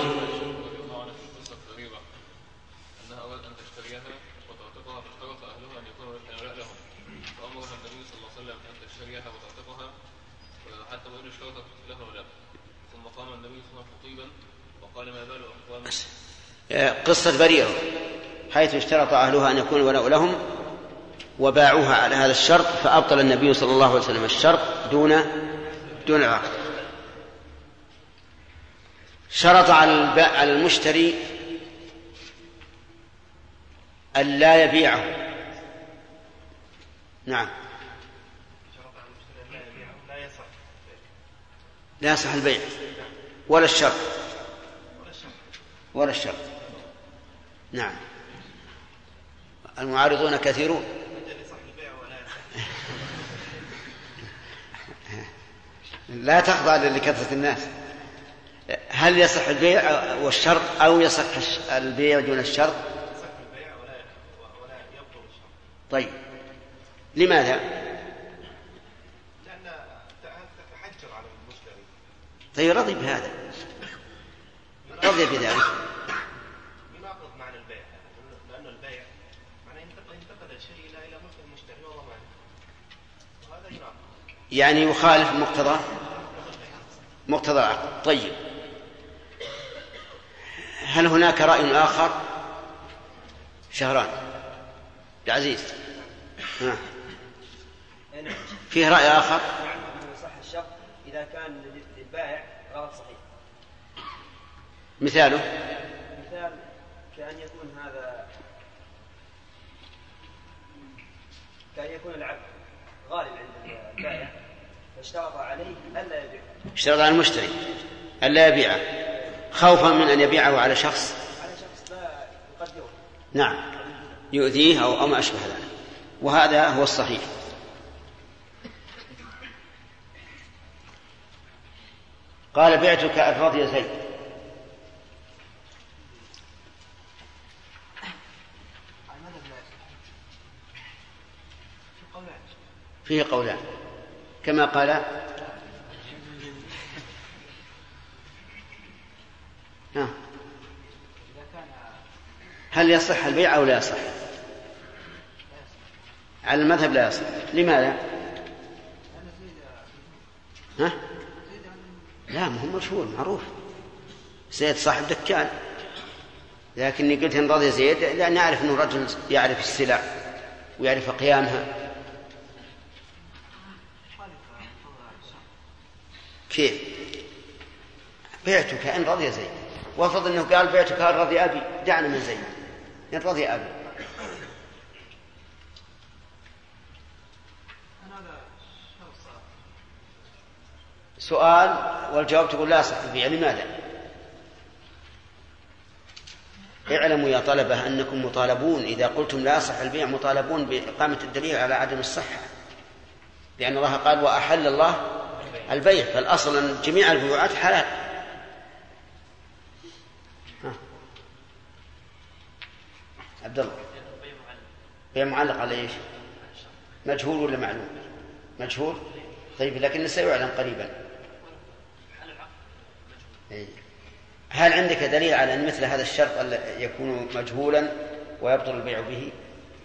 قصة بريرة حيث اشترط أهلها أن يكون الولاء لهم وباعوها على هذا الشرط، فأبطل النبي صلى الله عليه وسلم الشرط دون العقد. شرط على المشتري أن لا يبيعه. نعم، لا يصح البيع ولا الشرط ولا الشرط. نعم، المعارضون كثيرون. لا تخضع لكثرة الناس. هل يصح البيع والشرط أو يصح البيع دون الشرط؟ طيب، لماذا؟ لأن تحجر على المشتري. طيب، رضي بهذا، رضي بذلك. يناقض معنى البيع، لأن البيع معناه ينتقل الشيء إلى ملك المشتري وضمانه، وهذا يناقض، يعني يخالف مقتضى العقد. طيب، هل هناك رأي آخر؟ شهران العزيز فيه رأي آخر؟ يصح الشرط إذا كان للبائع غلط صحيح. مثال كأن يكون هذا العبد غالب عند البائع فاشترط عليه ألا يبيعه. اشترط على المشتري ألا يبيعه خوفا من أن يبيعه على شخص لا يقدره. نعم، يؤذيه أو ما أشبه ذلك، وهذا هو الصحيح. قال بعتك الرضي يا زيد. فيه قولان كما قال هل يصح البيع أو لا يصح؟ على المذهب لا يصح. لماذا؟ لا، ما هو مشهور معروف، زيد صاحب دكان، لكني قلت إن رضي زيد لأن أعرف أنه رجل يعرف السلع ويعرف قيامها. كيف؟ بعتك إن رضي زيد، وافرض أنه قال بعتك إن رضي أبي، دعنا من زيد إن رضي أبي. سؤال والجواب تقول لا يصح البيع. لماذا؟ اعلموا يا طلبة أنكم مطالبون إذا قلتم لا يصح البيع مطالبون بإقامة الدليل على عدم الصحة، لأن الله قال وأحل الله البيع، فالأصل أن جميع البيوعات حلال. عبد الله، بيع معلق على ايش؟ مجهول ولا معلوم؟ مجهول. طيب لكن سيعلم قريبا. هل عندك دليل على أن مثل هذا الشرط يكون مجهولا ويبطل البيع به؟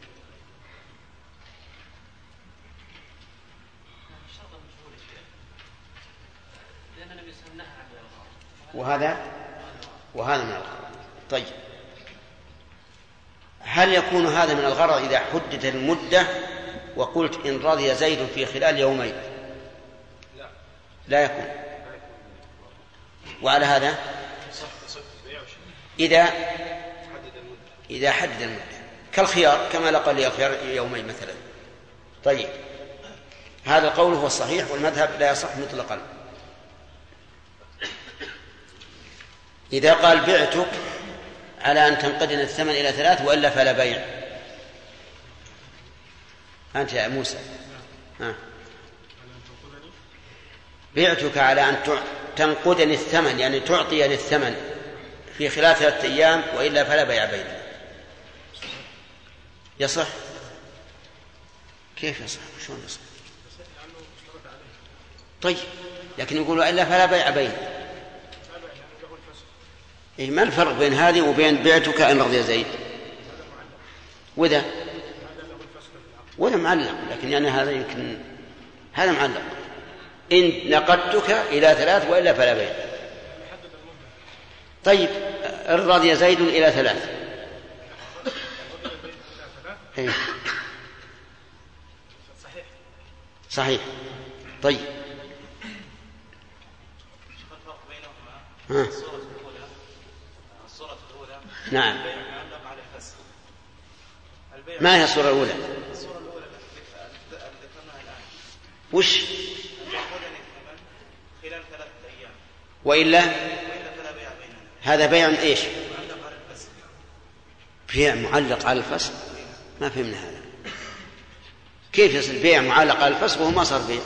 وهذا من الغرض. طيب هل يكون هذا من الغرض إذا حددت المدة وقلت إن رضي زيد في خلال يومين؟ لا يكون. وعلى هذا إذا حدد المدة كالخيار، كما لقى لي الخيار يومين مثلا. طيب هذا القول هو الصحيح، والمذهب لا يصح مطلقا. إذا قال بعتك على أن تنقدن الثمن إلى 3 وإلا فلا بيع، أنت يا موسى بعتك على أن تنقدني الثمن، يعني تعطي للثمن في خلال 3 أيام وإلا فلا بيع بيننا، يصح؟ كيف يصح؟ شلون يصح؟ طيب لكن يقولوا إلا فلا بيع بيننا. إيه ما الفرق بين هذه وبين بعتك إن رضي زيد؟ وذا معلق، لكن يعني هذا يمكن هذا معلق. إن نقدتك إلى 3 وإلا فلا بيع. طيب إن رضي زيد إلى 3. إيه؟ صحيح. طيب نعم. ما هي الصورة الأولى؟ الصورة الأولى ذكرناها الآن. وش؟ خلال 3 أيام. وإلا فلا بيع بيننا. هذا بيع إيش؟ معلق على الفسق. بيع معلق على الفسق؟ ما فهمنا هذا. كيف يصير بيع معلق على الفسق وهو ما صار بيع؟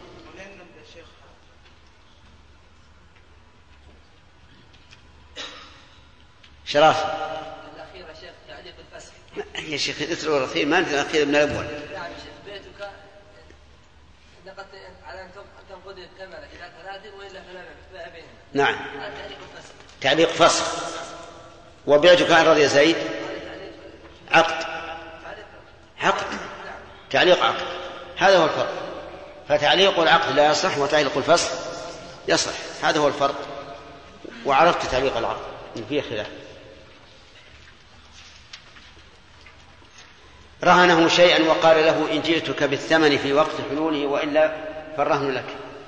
شراف الأخير يا شيخ تعليق الفسخ. يا شيخ الإثر والأخير ما أنت الأخير من الأول. نعم يا شيخ بيتك لقد على أن تنقض الثمن إلى 3 وإلا فلا بيع بيننا. نعم. تعليق الفسخ. تعليق فسخ. وبيعتك عن رضي زيد عقد. تعليق عقد، هذا هو الفرق. فتعليق العقد لا يصح وتعليق الفسخ يصح، هذا هو الفرق. وعرفت تعليق العقد إن فيه خلاف. رهنه شيئا وقال له إن جئتك بالثمن في وقت حلوله وإلا فالرهن لك،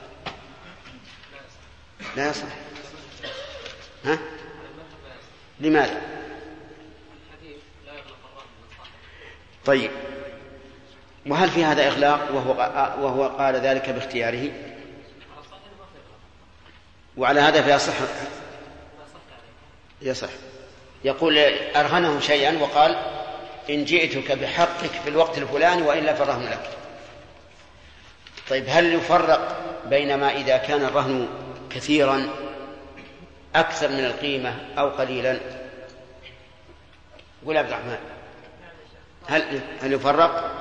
لا يصح. ها؟ لماذا؟ طيب وهل في هذا إغلاق وهو قال ذلك باختياره؟ وعلى هذا فيصح. يقول أرهنه شيئا وقال إن جئتك بحقك في الوقت الفلاني وإلا فالرهن لك. طيب هل يفرق بين ما إذا كان الرهن كثيرا أكثر من القيمة أو قليلا؟ قول عبد الرحمن، هل يفرق؟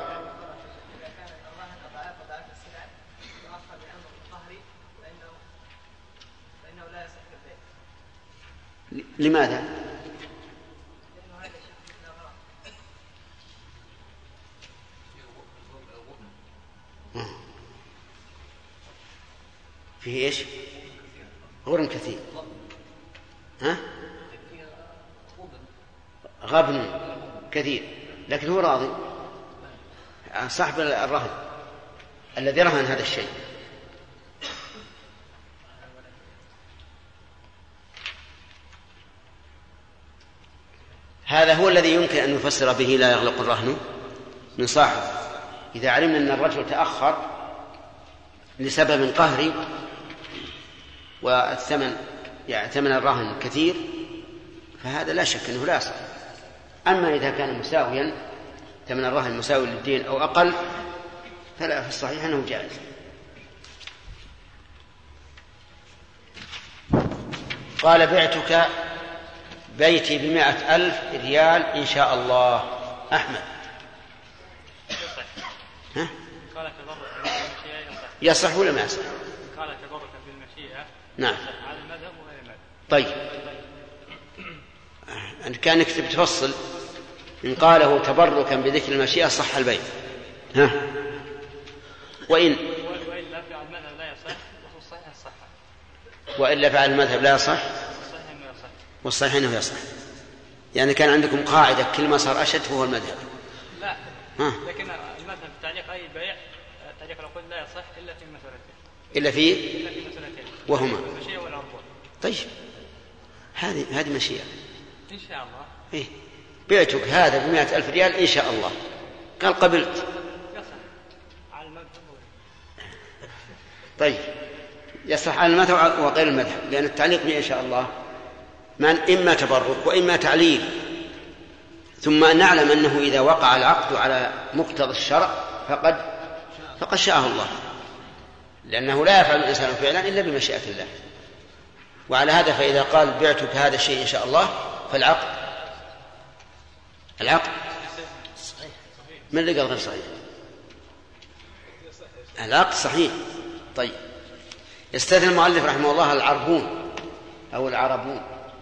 لماذا؟ فيه ايش؟ غرم كثير. ها؟ غبن كثير، لكن هو راضي صاحب الرهن الذي رهن هذا الشيء. هذا هو الذي يمكن أن نفسر به لا يغلق الرهن من صاحب. إذا علمنا أن الرجل تأخر لسبب قهري والثمن يعني ثمن الرهن كثير فهذا لا شك أنه لا يصح. أما إذا كان مساويا ثمن الرهن مساوي للدين أو أقل فلا، في الصحيح أنه جائز. قال بعتك بيتي ب100,000 ريال إن شاء الله. أحمد ها؟ يصح ولا ما يصح؟ قال تبرك بالمشيئة. نعم. على المذهب وغير المذهب. طيب أنت كان نكتب تفصل إن قاله تبركا بذكر المشيئة صح البيت. ها؟ وإلا فعل المذهب لا يصح والصحيح الصحة. وإلا فعل المذهب لا يصح والصحيح أنه يصح. يعني كان عندكم قاعدة كل ما صار أشد فهو المذهب. لا. ها؟ لكن المذهب تعليق أي بيع تعليق العقود لا يصح إلا في مسألتين. إلا في مسألتين وهما المشيئة والعرضون. طيب هذه مشيئة إن شاء الله. إيه بعتك هذا ب100,000 ريال إن شاء الله. قال قبلت. يصح على المذهب. طيب يصح على المذهب وغير المذهب لأن التعليق به إن شاء الله إما تبرك وإما تعليل. ثم نعلم أنه إذا وقع العقد على مقتضى الشرع فقد شاءه الله، لأنه لا يفعل الإنسان فعلا إلا بمشيئة الله. وعلى هذا فإذا قال بعتك هذا الشيء إن شاء الله فالعقد من اللي قال غير صحيح؟ العقد صحيح. طيب يستثنى المؤلف رحمه الله العربون أو العربون.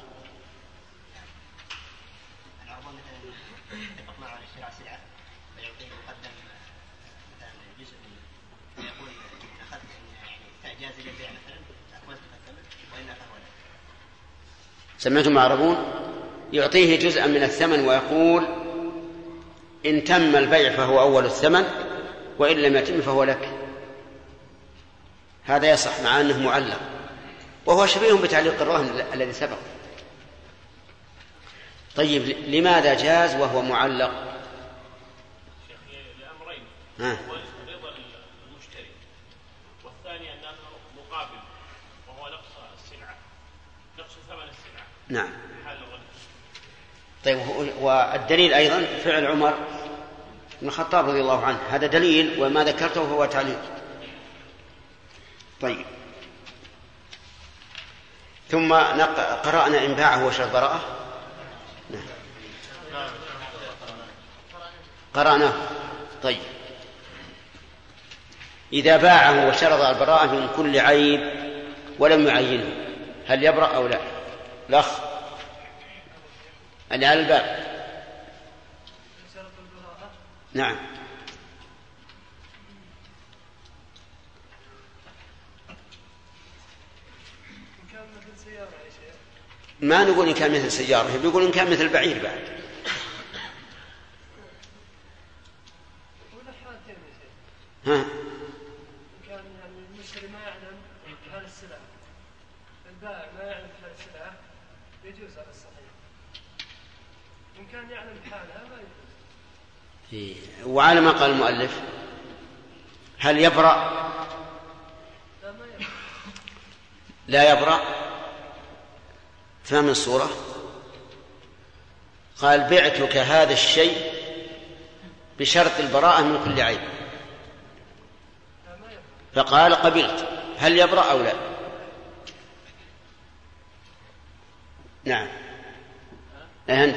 سمعتم معربون؟ يعطيه جزءا من الثمن ويقول إن تم البيع فهو أول الثمن وإن لم يتم فهو لك. هذا يصح مع أنه معلق وهو شبيه بتعليق الرهن الذي سبق. طيب لماذا جاز وهو معلق؟ لأمرين. رضا المشتري والثاني أنه مقابل وهو نقص السلعة نقص ثمن السلعة. نعم. طيب والدليل أيضا فعل عمر بن الخطاب رضي الله عنه، هذا دليل وما ذكرته هو تعليق. طيب ثم قرأنا إن باعه وشرط براءة. نعم. قرأناه. طيب إذا باعه وشرط البراءة من كل عيب ولم يعينه هل يبرأ أو لا؟ الأخ اللي على الباب. نعم. ما نقول إن كان مثل سيارة، بيقول إن كان مثل بعير بعد. ها؟ إن كان يعني المشتري ما يعلم حال السلعة، البائع ما يعلم حال السلعة يجوز على الصحيح. إن كان يعلم حالها ما يجوز. وعلى ما قال المؤلف هل يبرأ؟ لا ما يبرأ. لا يبرأ. فهم الصورة؟ قال بعتك هذا الشيء بشرط البراءة من كل عيب، فقال قبلت، هل يبرأ أو لا؟ نعم. أنت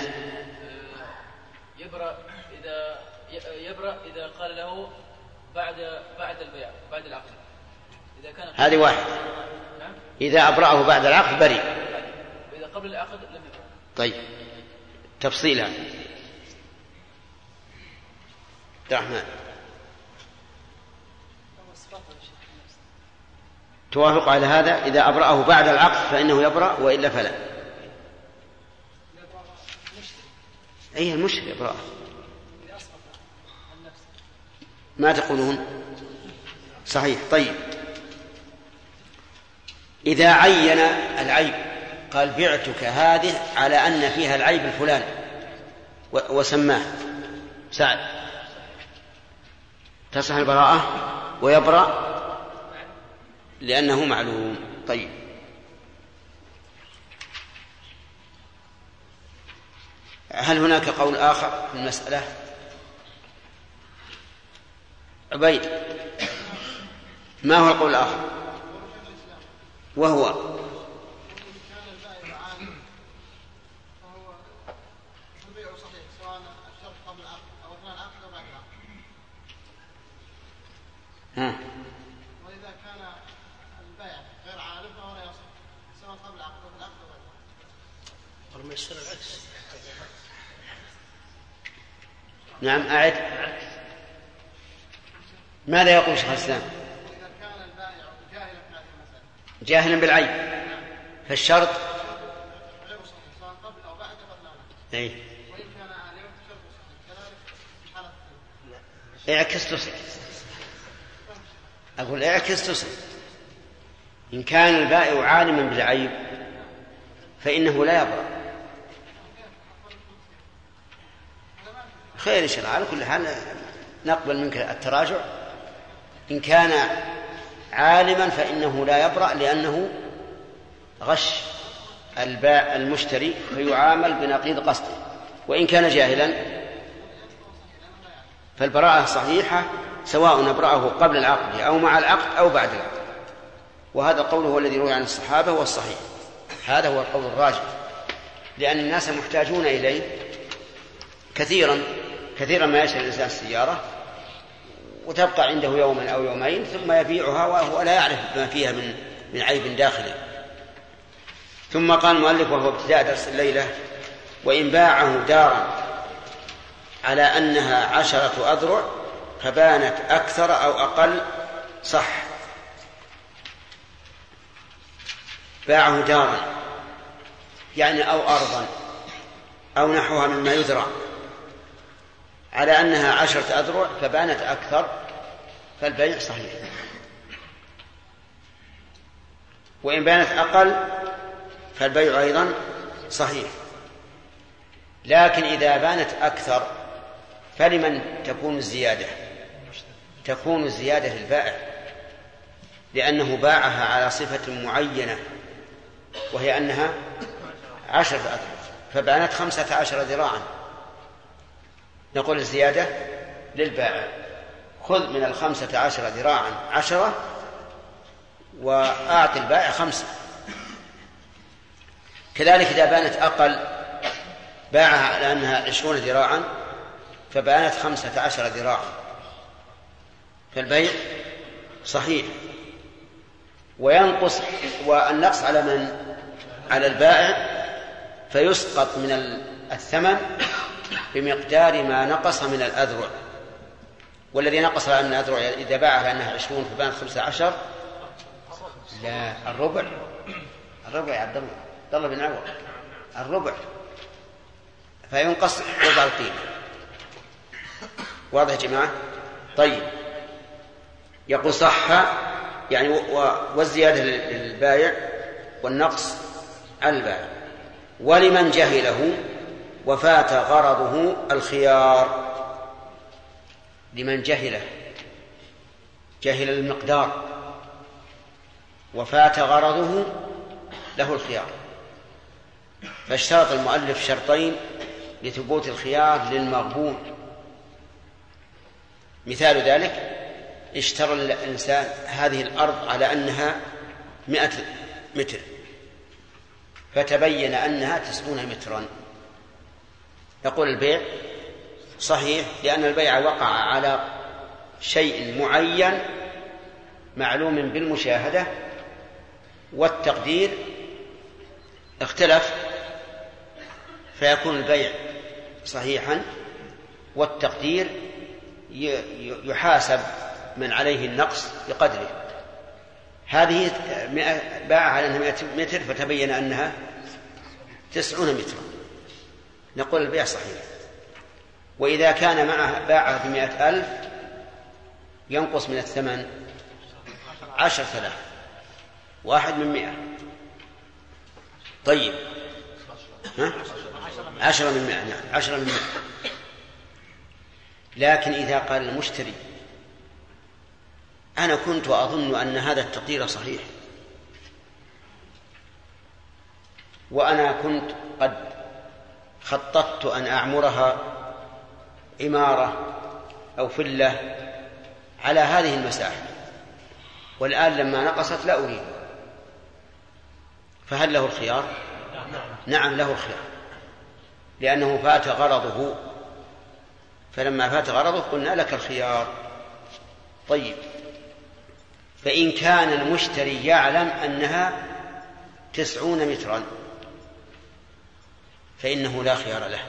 يبرأ إذا قال له بعد البيع بعد العقد. إذا كان هذه واحد. إذا أبرأه بعد العقد بريء. إذا قبل العقد لم يبرأ. طيب تفصيلها الرحمن توافق على هذا؟ إذا أبرأه بعد العقد فإنه يبرأ وإلا فلا. أي المشري يبرأ. ما تقولون؟ صحيح. طيب إذا عين العيب قال بعتك هذه على أن فيها العيب الفلاني وسماه سعد، تصح البراءة ويبرأ لأنه معلوم. طيب هل هناك قول آخر في المسألة؟ عبيد، ما هو القول الآخر؟ وهو وإذا كان البيع غير عارف فهو لا يصح سواء قبل العقد أو في العقد أو غيره. ما يصير العكس. نعم أعد. ماذا يقول شيخ الإسلام؟ إذا كان البائع جاهلا في هذه المسألة جاهلا بالعيب فالشرط غير صحيح سواء قبل أو بعد قبل أو أي وإن كان عالما فالشرط صحيح كذلك في حالة الثانية. اعكس تصل. أقول اعكس تصل. إن كان البائع عالما بالعيب فإنه لا يبرأ. خير إن شاء الله. على كل حال نقبل منك التراجع. إن كان عالما فإنه لا يبرأ لأنه غش المشتري فيعامل بنقيض قصده. وإن كان جاهلا فالبراءة صحيحة سواء أبرأه قبل العقد أو مع العقد أو بعد العقد. وهذا القول هو الذي روي عن الصحابة والصحيح. هذا هو القول الراجح لأن الناس محتاجون إليه كثيرا ما يشتري الإنسان السيارة وتبقى عنده يوما أو يومين ثم يبيعها وهو لا يعرف ما فيها من عيب داخلي. ثم قال المؤلف وهو ابتداء درس الليلة: وإن باعه دارا على أنها 10 أذرع فبانت أكثر أو أقل صح. باعه دارا يعني أو أرضا أو نحوها مما يزرع على أنها 10 أذرع فبانت أكثر فالبيع صحيح. وإن بانت أقل فالبيع أيضا صحيح. لكن إذا بانت أكثر فلمن تكون الزيادة؟ تكون الزيادة للبائع لأنه باعها على صفة معينة وهي أنها 10 أذرع فبانت 15 ذراعا. نقول الزيادة للبائع: خذ من 15 ذراعا 10 وأعطي البائع 5. كذلك إذا بانت أقل باعها على أنها 20 ذراعا فبانت 15 ذراعا فالبيع صحيح. وينقص والنقص على من؟ على البائع فيسقط من الثمن بمقدار ما نقص من الأذرع. والذي نقص من الأذرع إذا باعها لأنها 20 فبانت 15 لا الربع يا عبد الله بن عوض الربع فينقص ربع القيمة. واضح يا جماعة؟ طيب يقول صح يعني والزيادة للبائع والنقص على البائع. ولمن جهله وفات غرضه الخيار. لمن جهل المقدار وفات غرضه له الخيار. فاشترط المؤلف شرطين لثبوت الخيار للمغبون. مثال ذلك: اشترى الإنسان هذه الأرض على أنها 100 متر فتبين أنها 90 مترا. يقول البيع صحيح لأن البيع وقع على شيء معين معلوم بالمشاهدة والتقدير اختلف فيكون البيع صحيحا والتقدير يحاسب من عليه النقص بقدره. هذه باع على أنها 100 متر فتبين أنها 90 مترا نقول البيع صحيح. وإذا كان معها باعها ب100,000 ينقص من الثمن 10,000 1 من 100. طيب 10 من 100 نعم 10 من 100. لكن إذا قال المشتري: أنا كنت أظن أن هذا التقدير صحيح وأنا كنت قد خططت أن أعمرها عمارة أو فلة على هذه المساحة، والآن لما نقصت لا أريد، فهل له الخيار؟ نعم له الخيار، لأنه فات غرضه، فلما فات غرضه قلنا لك الخيار. طيب، فإن كان المشتري يعلم أنها 90 مترا فإنه لا خيار له،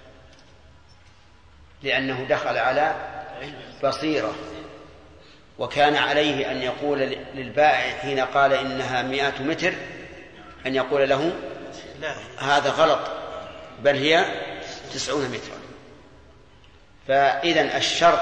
لأنه دخل على بصيرة، وكان عليه أن يقول للبائع حين قال إنها 100 متر أن يقول له هذا غلط، بل هي 90 مترا. فإذن الشرط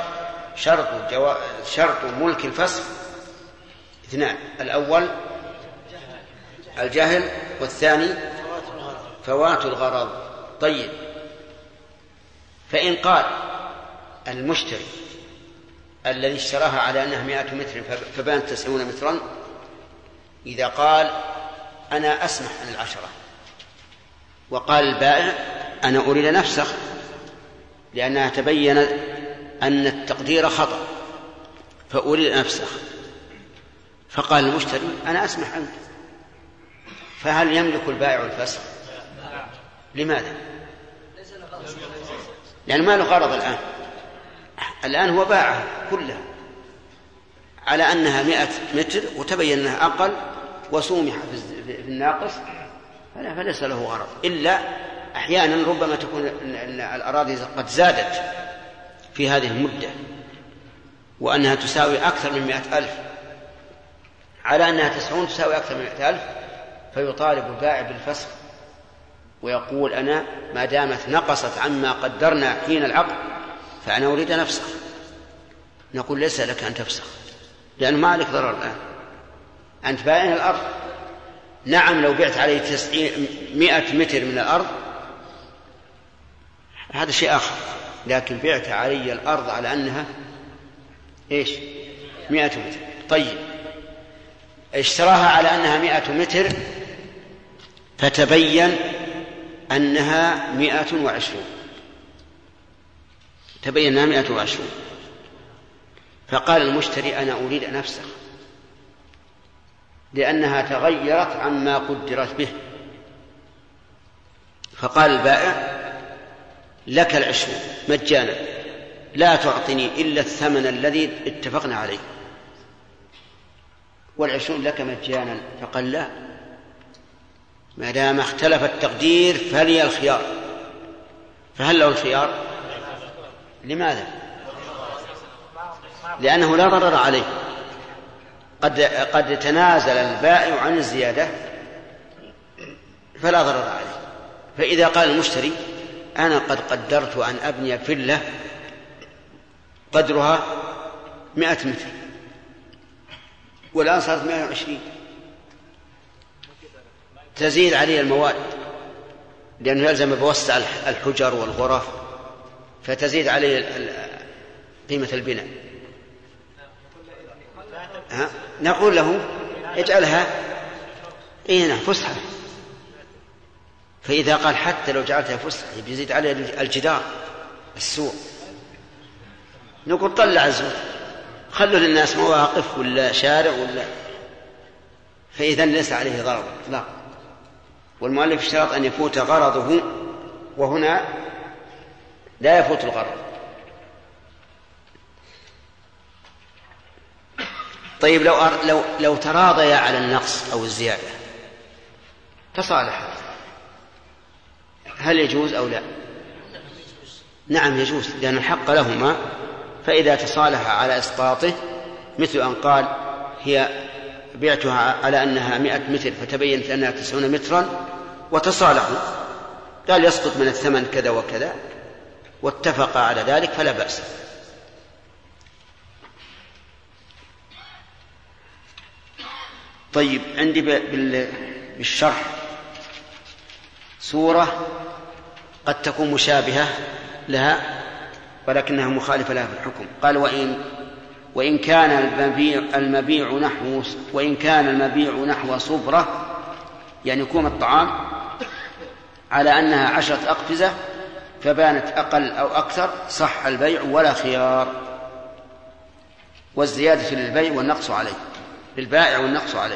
شرط ملك الفسخ اثنان: الأول الجهل، والثاني فوات الغرض. طيب، فإن قال المشتري الذي اشتراها على أنها 100 متر فبانت 90 مترا، إذا قال أنا أسمح عن 10، وقال البائع أنا أريد أن أفسخ لأنها تبين أن التقدير خطأ فأريد أن أفسخ، فقال المشتري أنا أسمح عنك، فهل يملك البائع الفسخ؟ لماذا؟ لأن ما له غرض الآن هو باعها كلها على أنها 100 متر وتبين أنها أقل وسومح في الناقص، فليس له غرض. إلا أحيانا ربما تكون الأراضي قد زادت في هذه المدة وأنها تساوي أكثر من 100,000، على أنها 90 تساوي أكثر من 100,000، فيطالب البائع بالفسخ ويقول أنا ما دامت نقصت عما قدرنا حين العقد فأنا أريد أن أفسخ. نقول ليس لك أن تفسخ، لأنه ما عليك ضرر الآن، أنت بائع الأرض. نعم لو بعت عليه 100 متر من الأرض هذا شيء آخر، لكن بعت علي الأرض على أنها 100 متر. طيب، اشتراها على أنها 100 متر فتبين أنها 120، تبين أنها 120، فقال المشتري أنا أريد أن أفسخ لأنها تغيرت عما قدرت به، فقال البائع لك 20 مجانا، لا تعطني إلا الثمن الذي اتفقنا عليه، 20 لك مجانا. فقال لا، ما دام اختلف التقدير فلي الخيار. فهل له الخيار؟ لماذا؟ لأنه لا ضرر عليه، قد تنازل البائع عن الزيادة فلا ضرر عليه. فإذا قال المشتري أنا قد قدرت أن أبني فيلا قدرها 100 متر والآن صارت 120، تزيد عليه الموارد لأنه يلزم بوسع الحجر والغرف، فتزيد عليه قيمة البناء. نقول له اجعلها فسحة. فإذا قال حتى لو جعلتها فسحة بيزيد عليه الجدار السوق، نقول طلع الزوج، خلوا للناس مواقف ولا شارع ولا، فإذا ليس عليه ضرر لا. والمؤلف اشترط أن يفوت غرضه، وهنا لا يفوت الغرض. طيب، لو تراضيا على النقص أو الزيادة تصالحا، هل يجوز أو لا؟ نعم يجوز، لأن الحق لهما. فإذا تصالح على إسقاطه، مثل أن قال هي بعتها على أنها 100 متر فتبينت أنها 90 مترا وتصالحوا، قال يسقط من الثمن كذا وكذا واتفق على ذلك فلا بأس. طيب، عندي بالشرح سورة قد تكون مشابهة لها ولكنها مخالفة لها في الحكم. قال وإن كان المبيع نحو صبرة، يعني كوم الطعام، على أنها 10 أقفزة فبانت أقل أو أكثر صح البيع ولا خيار، والزيادة للبيع والنقص عليه، للبائع والنقص عليه.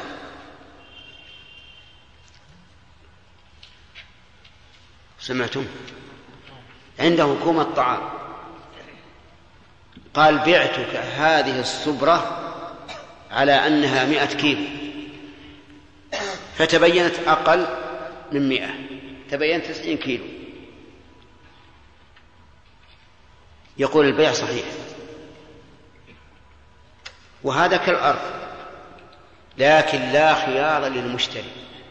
سمعتم؟ عنده كوم الطعام قال بعتك هذه الصبرة على أنها 100 كيلو، فتبينت أقل من 100، تبينت 90 كيلو. يقول البيع صحيح، وهذا كالأرض، لكن لا خيار للمشتري،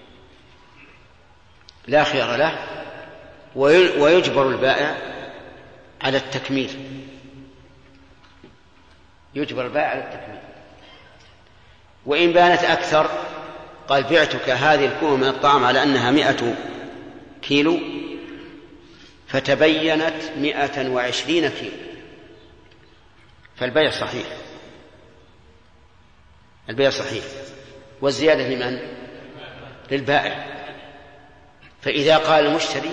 لا خيار له، ويجبر البائع على التكميل، يجبر البائع على التكميل. وإن بانت أكثر قال بعتك هذه الكومة من الطعام على أنها 100 كيلو فتبينت 120 كيلو، فالبيع صحيح، البيع صحيح، والزيادة لمن؟ للبائع. فإذا قال المشتري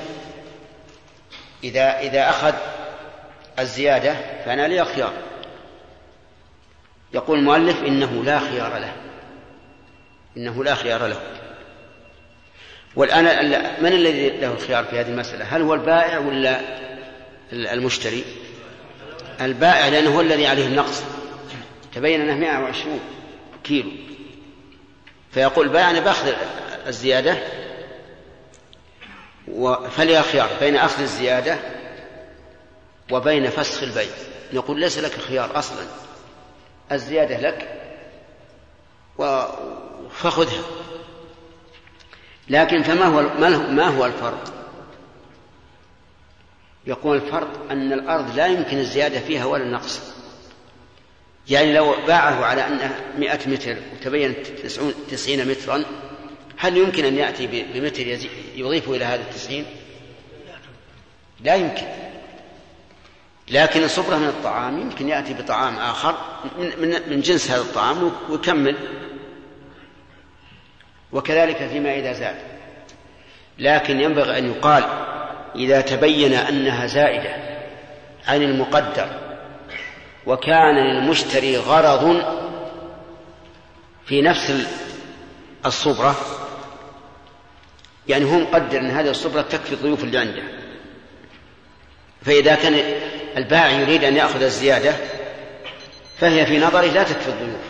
إذا أخذ الزيادة فأنا لي خيار، يقول المؤلف إنه لا خيار له، إنه لا خيار له. والآن من الذي له الخيار في هذه المسألة؟ هل هو البائع ولا المشتري؟ البائع، لأنه هو الذي عليه النقص، تبين أنه 120 كيلو، فيقول البائع أنا بأخذ الزيادة فلي خيار بين أخذ الزيادة وبين فسخ البيع. نقول ليس لك خيار أصلا، الزيادة لك فخذها. لكن ما هو الفرق؟ يقول الفرق أن الأرض لا يمكن الزيادة فيها ولا النقص. يعني لو باعه على أنها 100 متر وتبين 90 مترا، هل يمكن أن يأتي بمتر يضيفه إلى هذا 90؟ لا يمكن. لكن الصبرة من الطعام يمكن يأتي بطعام آخر من جنس هذا الطعام ويكمل، وكذلك فيما إذا زاد. لكن ينبغي أن يقال إذا تبين أنها زائدة عن المقدر وكان للمشتري غرض في نفس الصبرة، يعني هو مقدر أن هذه الصبرة تكفي الضيوف اللي عنده، فإذا كان البائع يريد أن يأخذ الزيادة فهي في نظره لا تكفي الضيوف،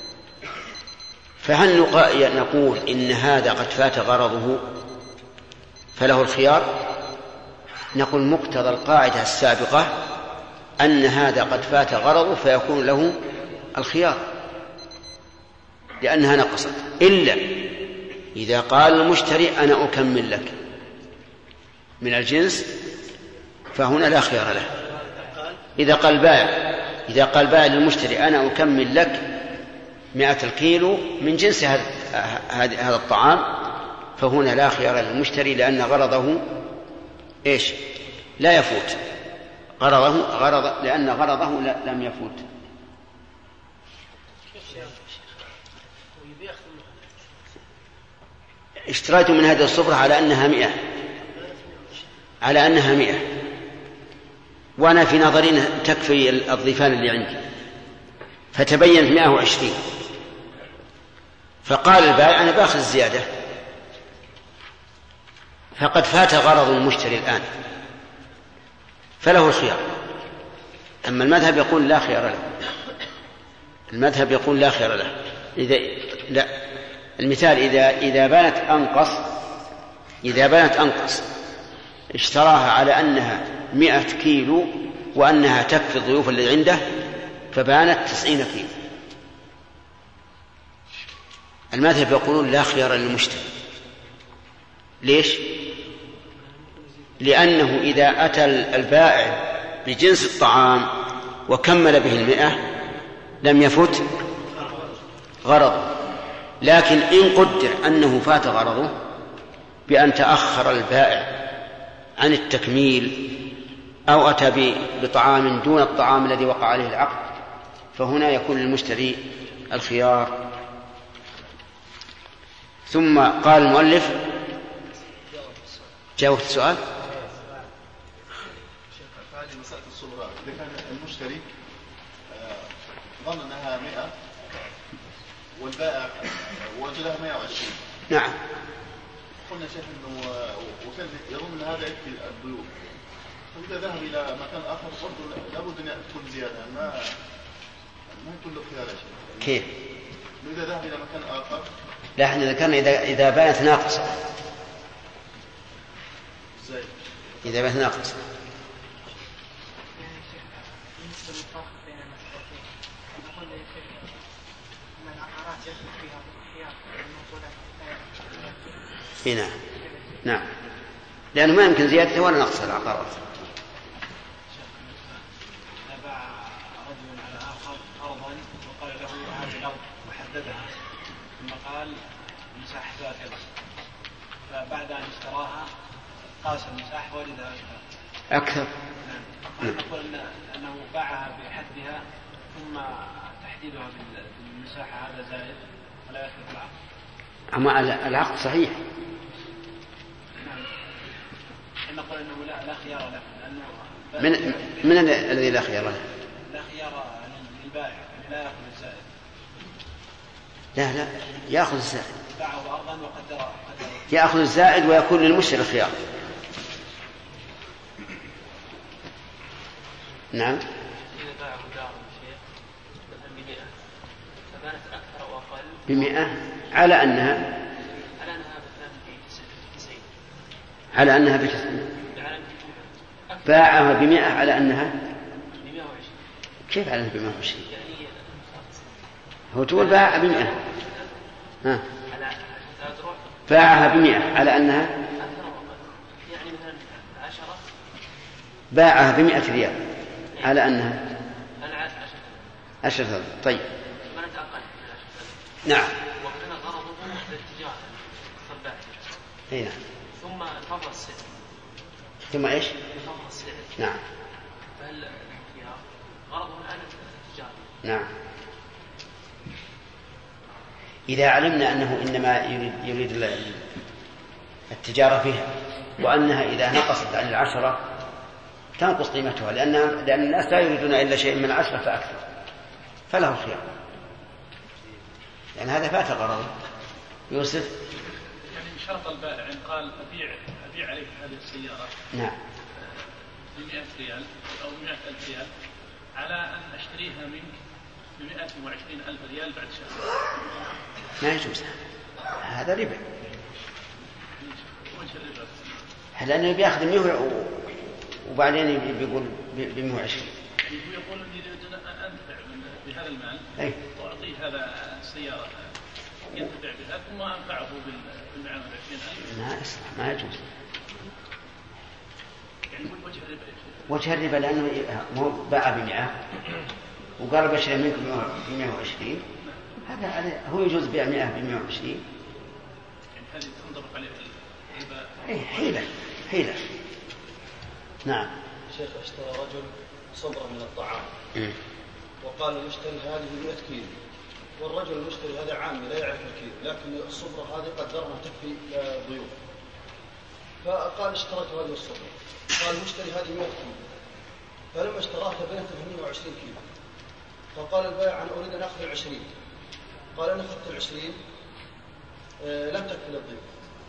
فهل نقول إن هذا قد فات غرضه فله الخيار؟ نقول مقتضى القاعدة السابقة أن هذا قد فات غرضه فيكون له الخيار لأنها نقصت، إلا إذا قال المشتري أنا أكمل لك من الجنس فهنا لا خيار له. إذا قال بائع للمشتري أنا أكمل لك 100 الكيلو من جنس هذا الطعام، فهنا لا خيار للمشتري لأن غرضه إيش؟ لا يفوت لأن غرضه لم يفوت. اشتريت من هذه الصبرة على أنها 100 وأنا في نظري تكفي الضيفان اللي عندي، فتبين 120، فقال البائع أنا بأخذ الزيادة، فقد فات غرض المشتري الآن فله الخيار. أما المذهب يقول لا خيار له، المذهب يقول لا خيار له. المثال إذا بانت أنقص اشتراها على أنها 100 كيلو وأنها تكفي الضيوف اللي عنده فبانت 90 كيلو، المذهب يقولون لا خيار للمشتري. ليش؟ لأنه إذا أتى البائع بجنس الطعام وكمل به 100 لم يفت غرضه. لكن إن قدر أنه فات غرضه بأن تأخر البائع عن التكميل أو أتى بطعام دون الطعام الذي وقع عليه العقد، فهنا يكون للمشتري الخيار. ثم قال المؤلف جاوبت السؤال؟ هذه مسألة الصغرى إذا كان المشتري ظن أنها 100 والبائع وجدها 120. نعم. قلنا شيخ إنه وكان يظن أن هذا يكفي البيوع، فإذا ذهب إلى مكان آخر برضه لابد أن تكون زيادة، ما يكون له خيار يا شيخ. كيف؟ إذا ذهب إلى مكان آخر. لا، احنا ذكرنا إذا بانت ناقصة. إزاي؟ إذا بانت ناقصة. نعم نعم، لأنه ما يمكن زيادته ولا نقص العقارات. باع رجل على آخر أرضا وقال له هذه الأرض وحددها، ثم قال مساحتها كذا، فبعد أن اشتراها قاس المساحة وجدها أكثر. نعم. نقول أنه باعها بحدها ثم تحديدها بالمساحة هذا زائد ولا يثبت العقد. أما العقد صحيح. نقول انه لا خيار له، لانه من الذي لا خيار له؟ لا خيار للبائع، لا ياخذ الزائد. لا ياخذ الزائد. باعه ارضا وقدر ياخذ الزائد ويكون للمشتري خيار. نعم. إذا باعه دار شيء مثلا ب100 فبانت أكثر أو أقل ب100 على أنها مثلا ب90 على أنها ب90 باعها ب100 على أنها ب120. كيف على أنها ب120؟ هو تقول باعها ب100. ها. باعها ب100 على أنها يعني مثلا 10 باعها ب100 ريال على أنها 10,000. طيب. نعم. وكان غرضه التجارة الصباح. نعم. ثم انخفض السعر. ثم ايش؟ انخفض السعر. نعم. فهل الخيار غرضه الآن التجارة؟ نعم. إذا علمنا أنه إنما يريد التجارة فيها وأنها إذا نقصت عن 10 تنقص قيمتها، لأن الناس لا يريدون إلا شيء من 10 فأكثر، فله خيار، يعني هذا فات غرضه. يوسف. يعني شرط البائع إن قال أبيع عليك هذه السيارة نعم ب100 ريال أو 100,000 ريال على أن أشتريها منك ب120,000 ريال بعد شهر. ما يجوز، هذا ربا. وجه الربا؟ لأنه بيأخذ 100 وبعدين بيقول ب120. يقول أني أريد أن أنتفع بهذا المال وأعطيه هذا السيارة ينتفع بها ثم أنفعه بالمعاملة 20,000. ما يجوز. يعني وجه الربا. وجه الربا لأنه باع ب100 وقال بشري منك ب120، هذا هو يجوز بيع 100 ب120. يعني هذه تنضبط عليه الربا. حيلة. نعم. شيخ، اشترى رجل صبرا من الطعام وقال المشتري هذه 100 كيلو، والرجل المشتري هذا عامي لا يعرف الكيلو، لكن الصبرة هذه قدرها تكفي ضيوف، فقال اشتريت هذه الصبرة. قال المشتري هذه 100 كيلو، فلما اشتراها بينته 120 كيلو، فقال البائع أنا أريد أن أخذ 20. قال أنا أخذت 20 لم تكفي للضيوف،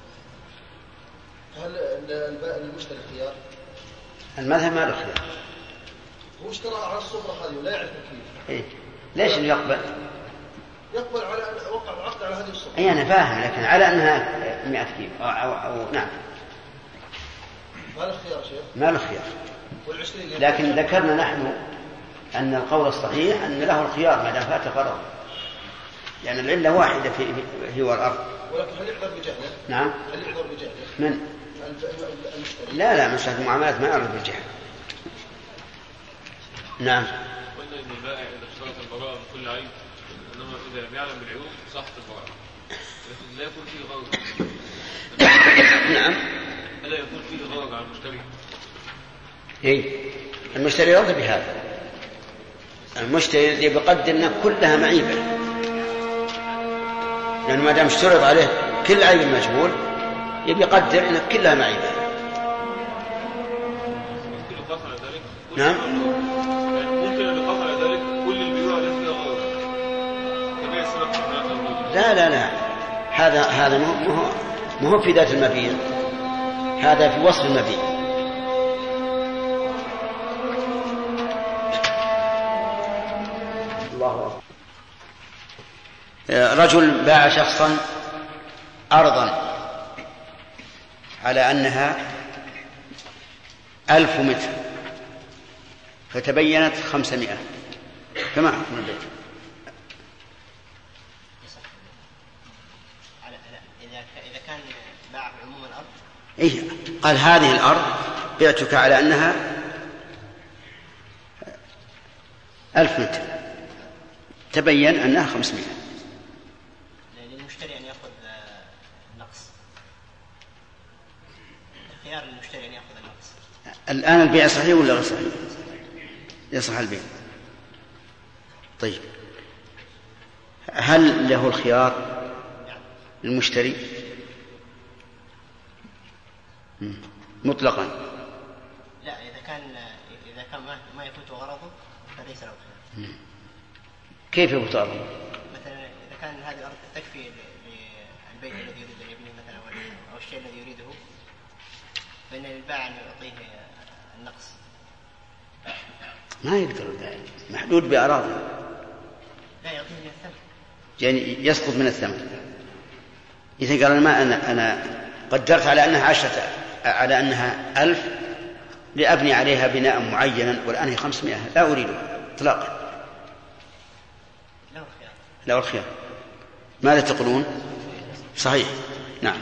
هل المشتري خيار؟ المذهب ما له خيار. هو اشترى على الصبرة هذه ولا يعرف الكيلو. ليش يقبل؟ يقبل على أن وقع العقد على هذه الصبرة. أنا فاهم، لكن على أنها 100 كيلو أو نعم. ما له خيار شيخ؟ ما له خيار. لكن ذكرنا نحن أن القول الصحيح أن له الخيار ما دام فات غرض، يعني العلة واحدة هي والأرض. ولكن هل يعذر بجهله؟ نعم. هل يعذر بجهله؟ من؟ المشتري. لا مشاهد المعاملات ما يعرف بالجهل. نعم. قلنا ان البائع اذا اشترط البراءة من كل عيب، انما اذا لم يعلم بالعيوب صحت البراءة، لكن لا يكون فيه غرض. نعم. الا يكون فيه غرض على المشتري. المشتري يرضى بهذا. المشتري بيقدر ان كلها معيبة، لأنه ما دام اشترط عليه كل عيب مجهول يبي يقدر ان كلها معيبة. نعم. ممكن أن يقاس على ذلك كل البيوع التي فيها غرض كبيع السمك. لا هذا مو في ذات المبيع، هذا في وصف المبيع. الله أكبر. رجل باع شخصا أرضا على أنها 1000 متر فتبينت 500، كما حكم البيت؟ إذا كان باع عموم الأرض إيه، قال هذه الأرض بعتك على أنها 1000 متر تبين أنها 500. للمشتري أن يأخذ النقص، خيار للمشتري أن يأخذ النقص. الآن البيع صحيح ولا غير صحيح؟ يصح البيع. طيب هل له الخيار للمشتري مطلقا؟ لا، إذا كان ما يفوت غرضه فليس له خيار. كيف يفوت غرضه؟ مثلا إذا كان هذه الأرض تكفي للبيت الذي يريد أن يبنيه مثلا أو الشيء الذي يريده، فإن للبائع أن يعطيه النقص. ما يقدر البائع، محدود بأراضي. لا، يعطيه من الثمن، يعني يسقط من الثمن. إذا قال أنا قدرت على أنها 10، على أنها 1000 لأبني عليها بناء معينا، والآن هي 500، لا أريدها إطلاقا. لا الخيار. ماذا تقولون؟ صحيح. نعم.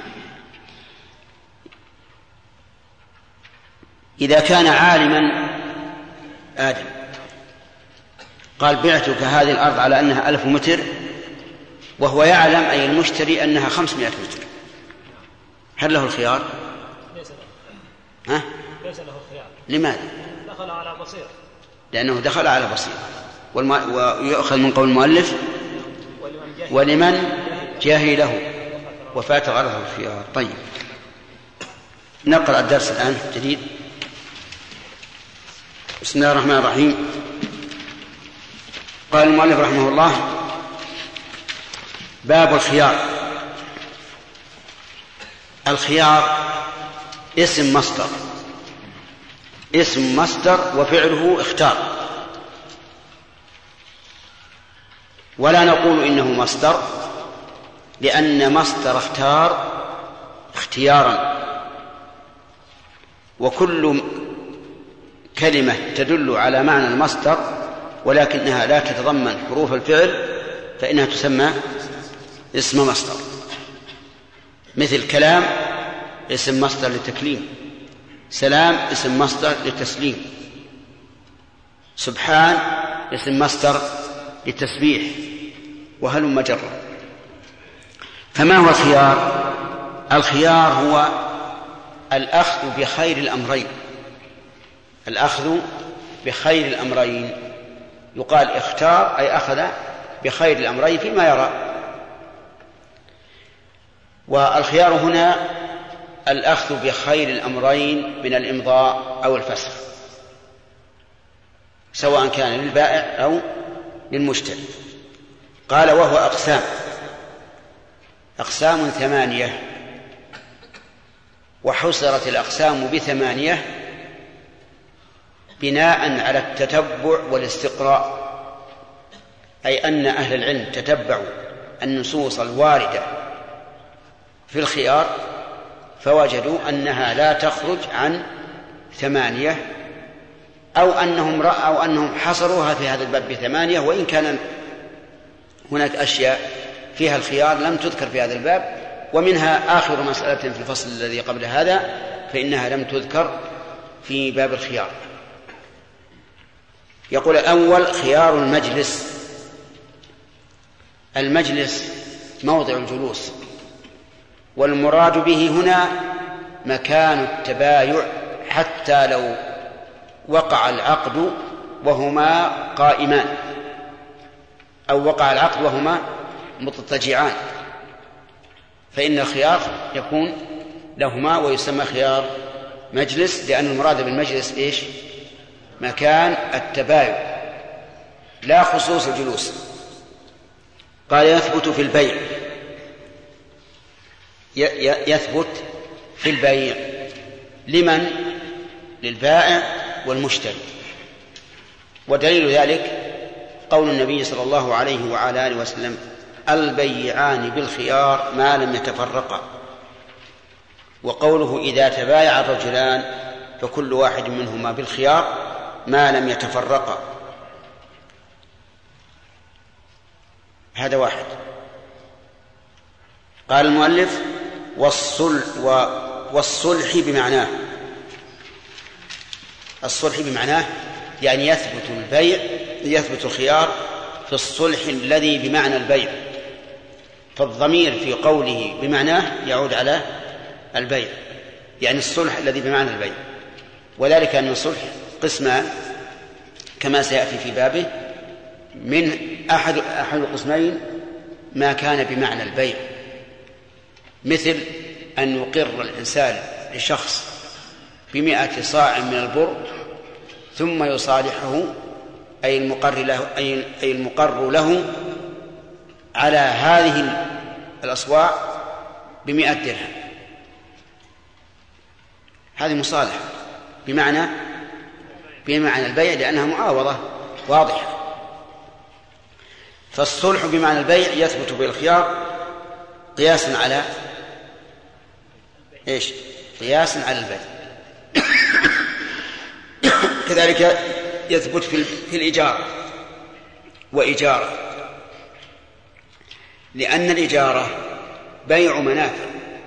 إذا كان عالما آدم قال بعتك هذه الأرض على أنها 1000 متر، وهو يعلم أي المشتري أنها 500 متر، هل له الخيار؟ ليس له. ها؟ ليس له الخيار. لماذا؟ دخل على بصير. لأنه دخل على بصير، ويؤخذ من قول المؤلف ولمن جاهله وفات غرضه الخيار. طيب نقرأ الدرس الآن جديد. بسم الله الرحمن الرحيم. قال المؤلف رحمه الله: باب الخيار. الخيار اسم مصدر، اسم مصدر وفعله اختار، ولا نقول إنه مصدر، لأن مصدر اختار اختيارا، وكل كلمة تدل على معنى المصدر ولكنها لا تتضمن حروف الفعل فإنها تسمى اسم مصدر. مثل كلام اسم مصدر للتكليم، سلام اسم مصدر للتسليم، سبحان اسم مصدر للتسبيح، وهلم جرا. فما هو الخيار؟ الخيار هو الأخذ بخير الأمرين، الأخذ بخير الأمرين. يقال اختار أي أخذ بخير الأمرين فيما يرى. والخيار هنا الأخذ بخير الأمرين من الإمضاء أو الفسخ، سواء كان للبائع أو للمشتري. قال: وهو أقسام 8، وحصرت الأقسام ب8 بناء على التتبع والاستقراء، أي أن أهل العلم تتبعوا النصوص الواردة في الخيار فوجدوا أنها لا تخرج عن 8، أو أنهم حصروها في هذا الباب ب8، وإن كان هناك أشياء فيها الخيار لم تذكر في هذا الباب، ومنها آخر مسألة في الفصل الذي قبل هذا فإنها لم تذكر في باب الخيار. يقول: الأول خيار المجلس. المجلس موضع الجلوس، والمراد به هنا مكان التبايع، حتى لو وقع العقد وهما قائمان، أو وقع العقد وهما مضطجعان، فإن الخيار يكون لهما ويسمى خيار مجلس، لأن المراد بالمجلس إيش؟ مكان التباين لا خصوص الجلوس. قال يثبت في البيع، يثبت في البيع لمن؟ للبائع والمشتري. ودليل ذلك قول النبي صلى الله عليه وعلى آله وسلم: البيعان بالخيار ما لم يتفرقا. وقوله: إذا تبايع الرجلان فكل واحد منهما بالخيار ما لم يتفرقا. هذا واحد. قال المؤلف: والصلح بمعناه. الصلح بمعناه يعني يثبت البيع، يثبت الخيار في الصلح الذي بمعنى البيع، فالضمير في قوله بمعناه يعود على البيع، يعني الصلح الذي بمعنى البيع. وذلك أن الصلح قسمان كما سيأتي في بابه، من أحد القسمين ما كان بمعنى البيع، مثل أن يقر الإنسان لشخص ب100 صاع من البر ثم يصالحه أي المقر له على هذه الأصواع ب100 درهم. هذه مصالحة بمعنى البيع لأنها معاوضة واضحة. فالصلح بمعنى البيع يثبت بالخيار قياسا على إيش؟ قياسا على البيع. كذلك يثبت في الإجارة وإجارة، لأن الإجارة بيع منافع.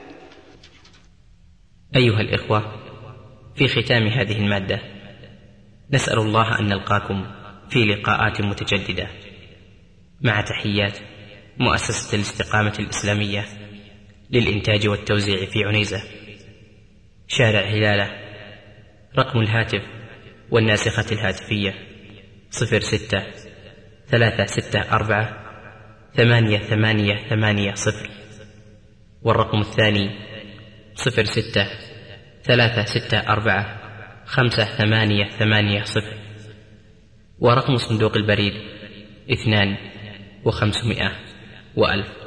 أيها الإخوة، في ختام هذه المادة نسأل الله أن نلقاكم في لقاءات متجددة، مع تحيات مؤسسة الاستقامة الإسلامية للإنتاج والتوزيع في عنيزة، شارع هلالة. رقم الهاتف والناسخة الهاتفية 06-364-8880، والرقم الثاني 06-364-5880، ورقم صندوق البريد 2500 و1000.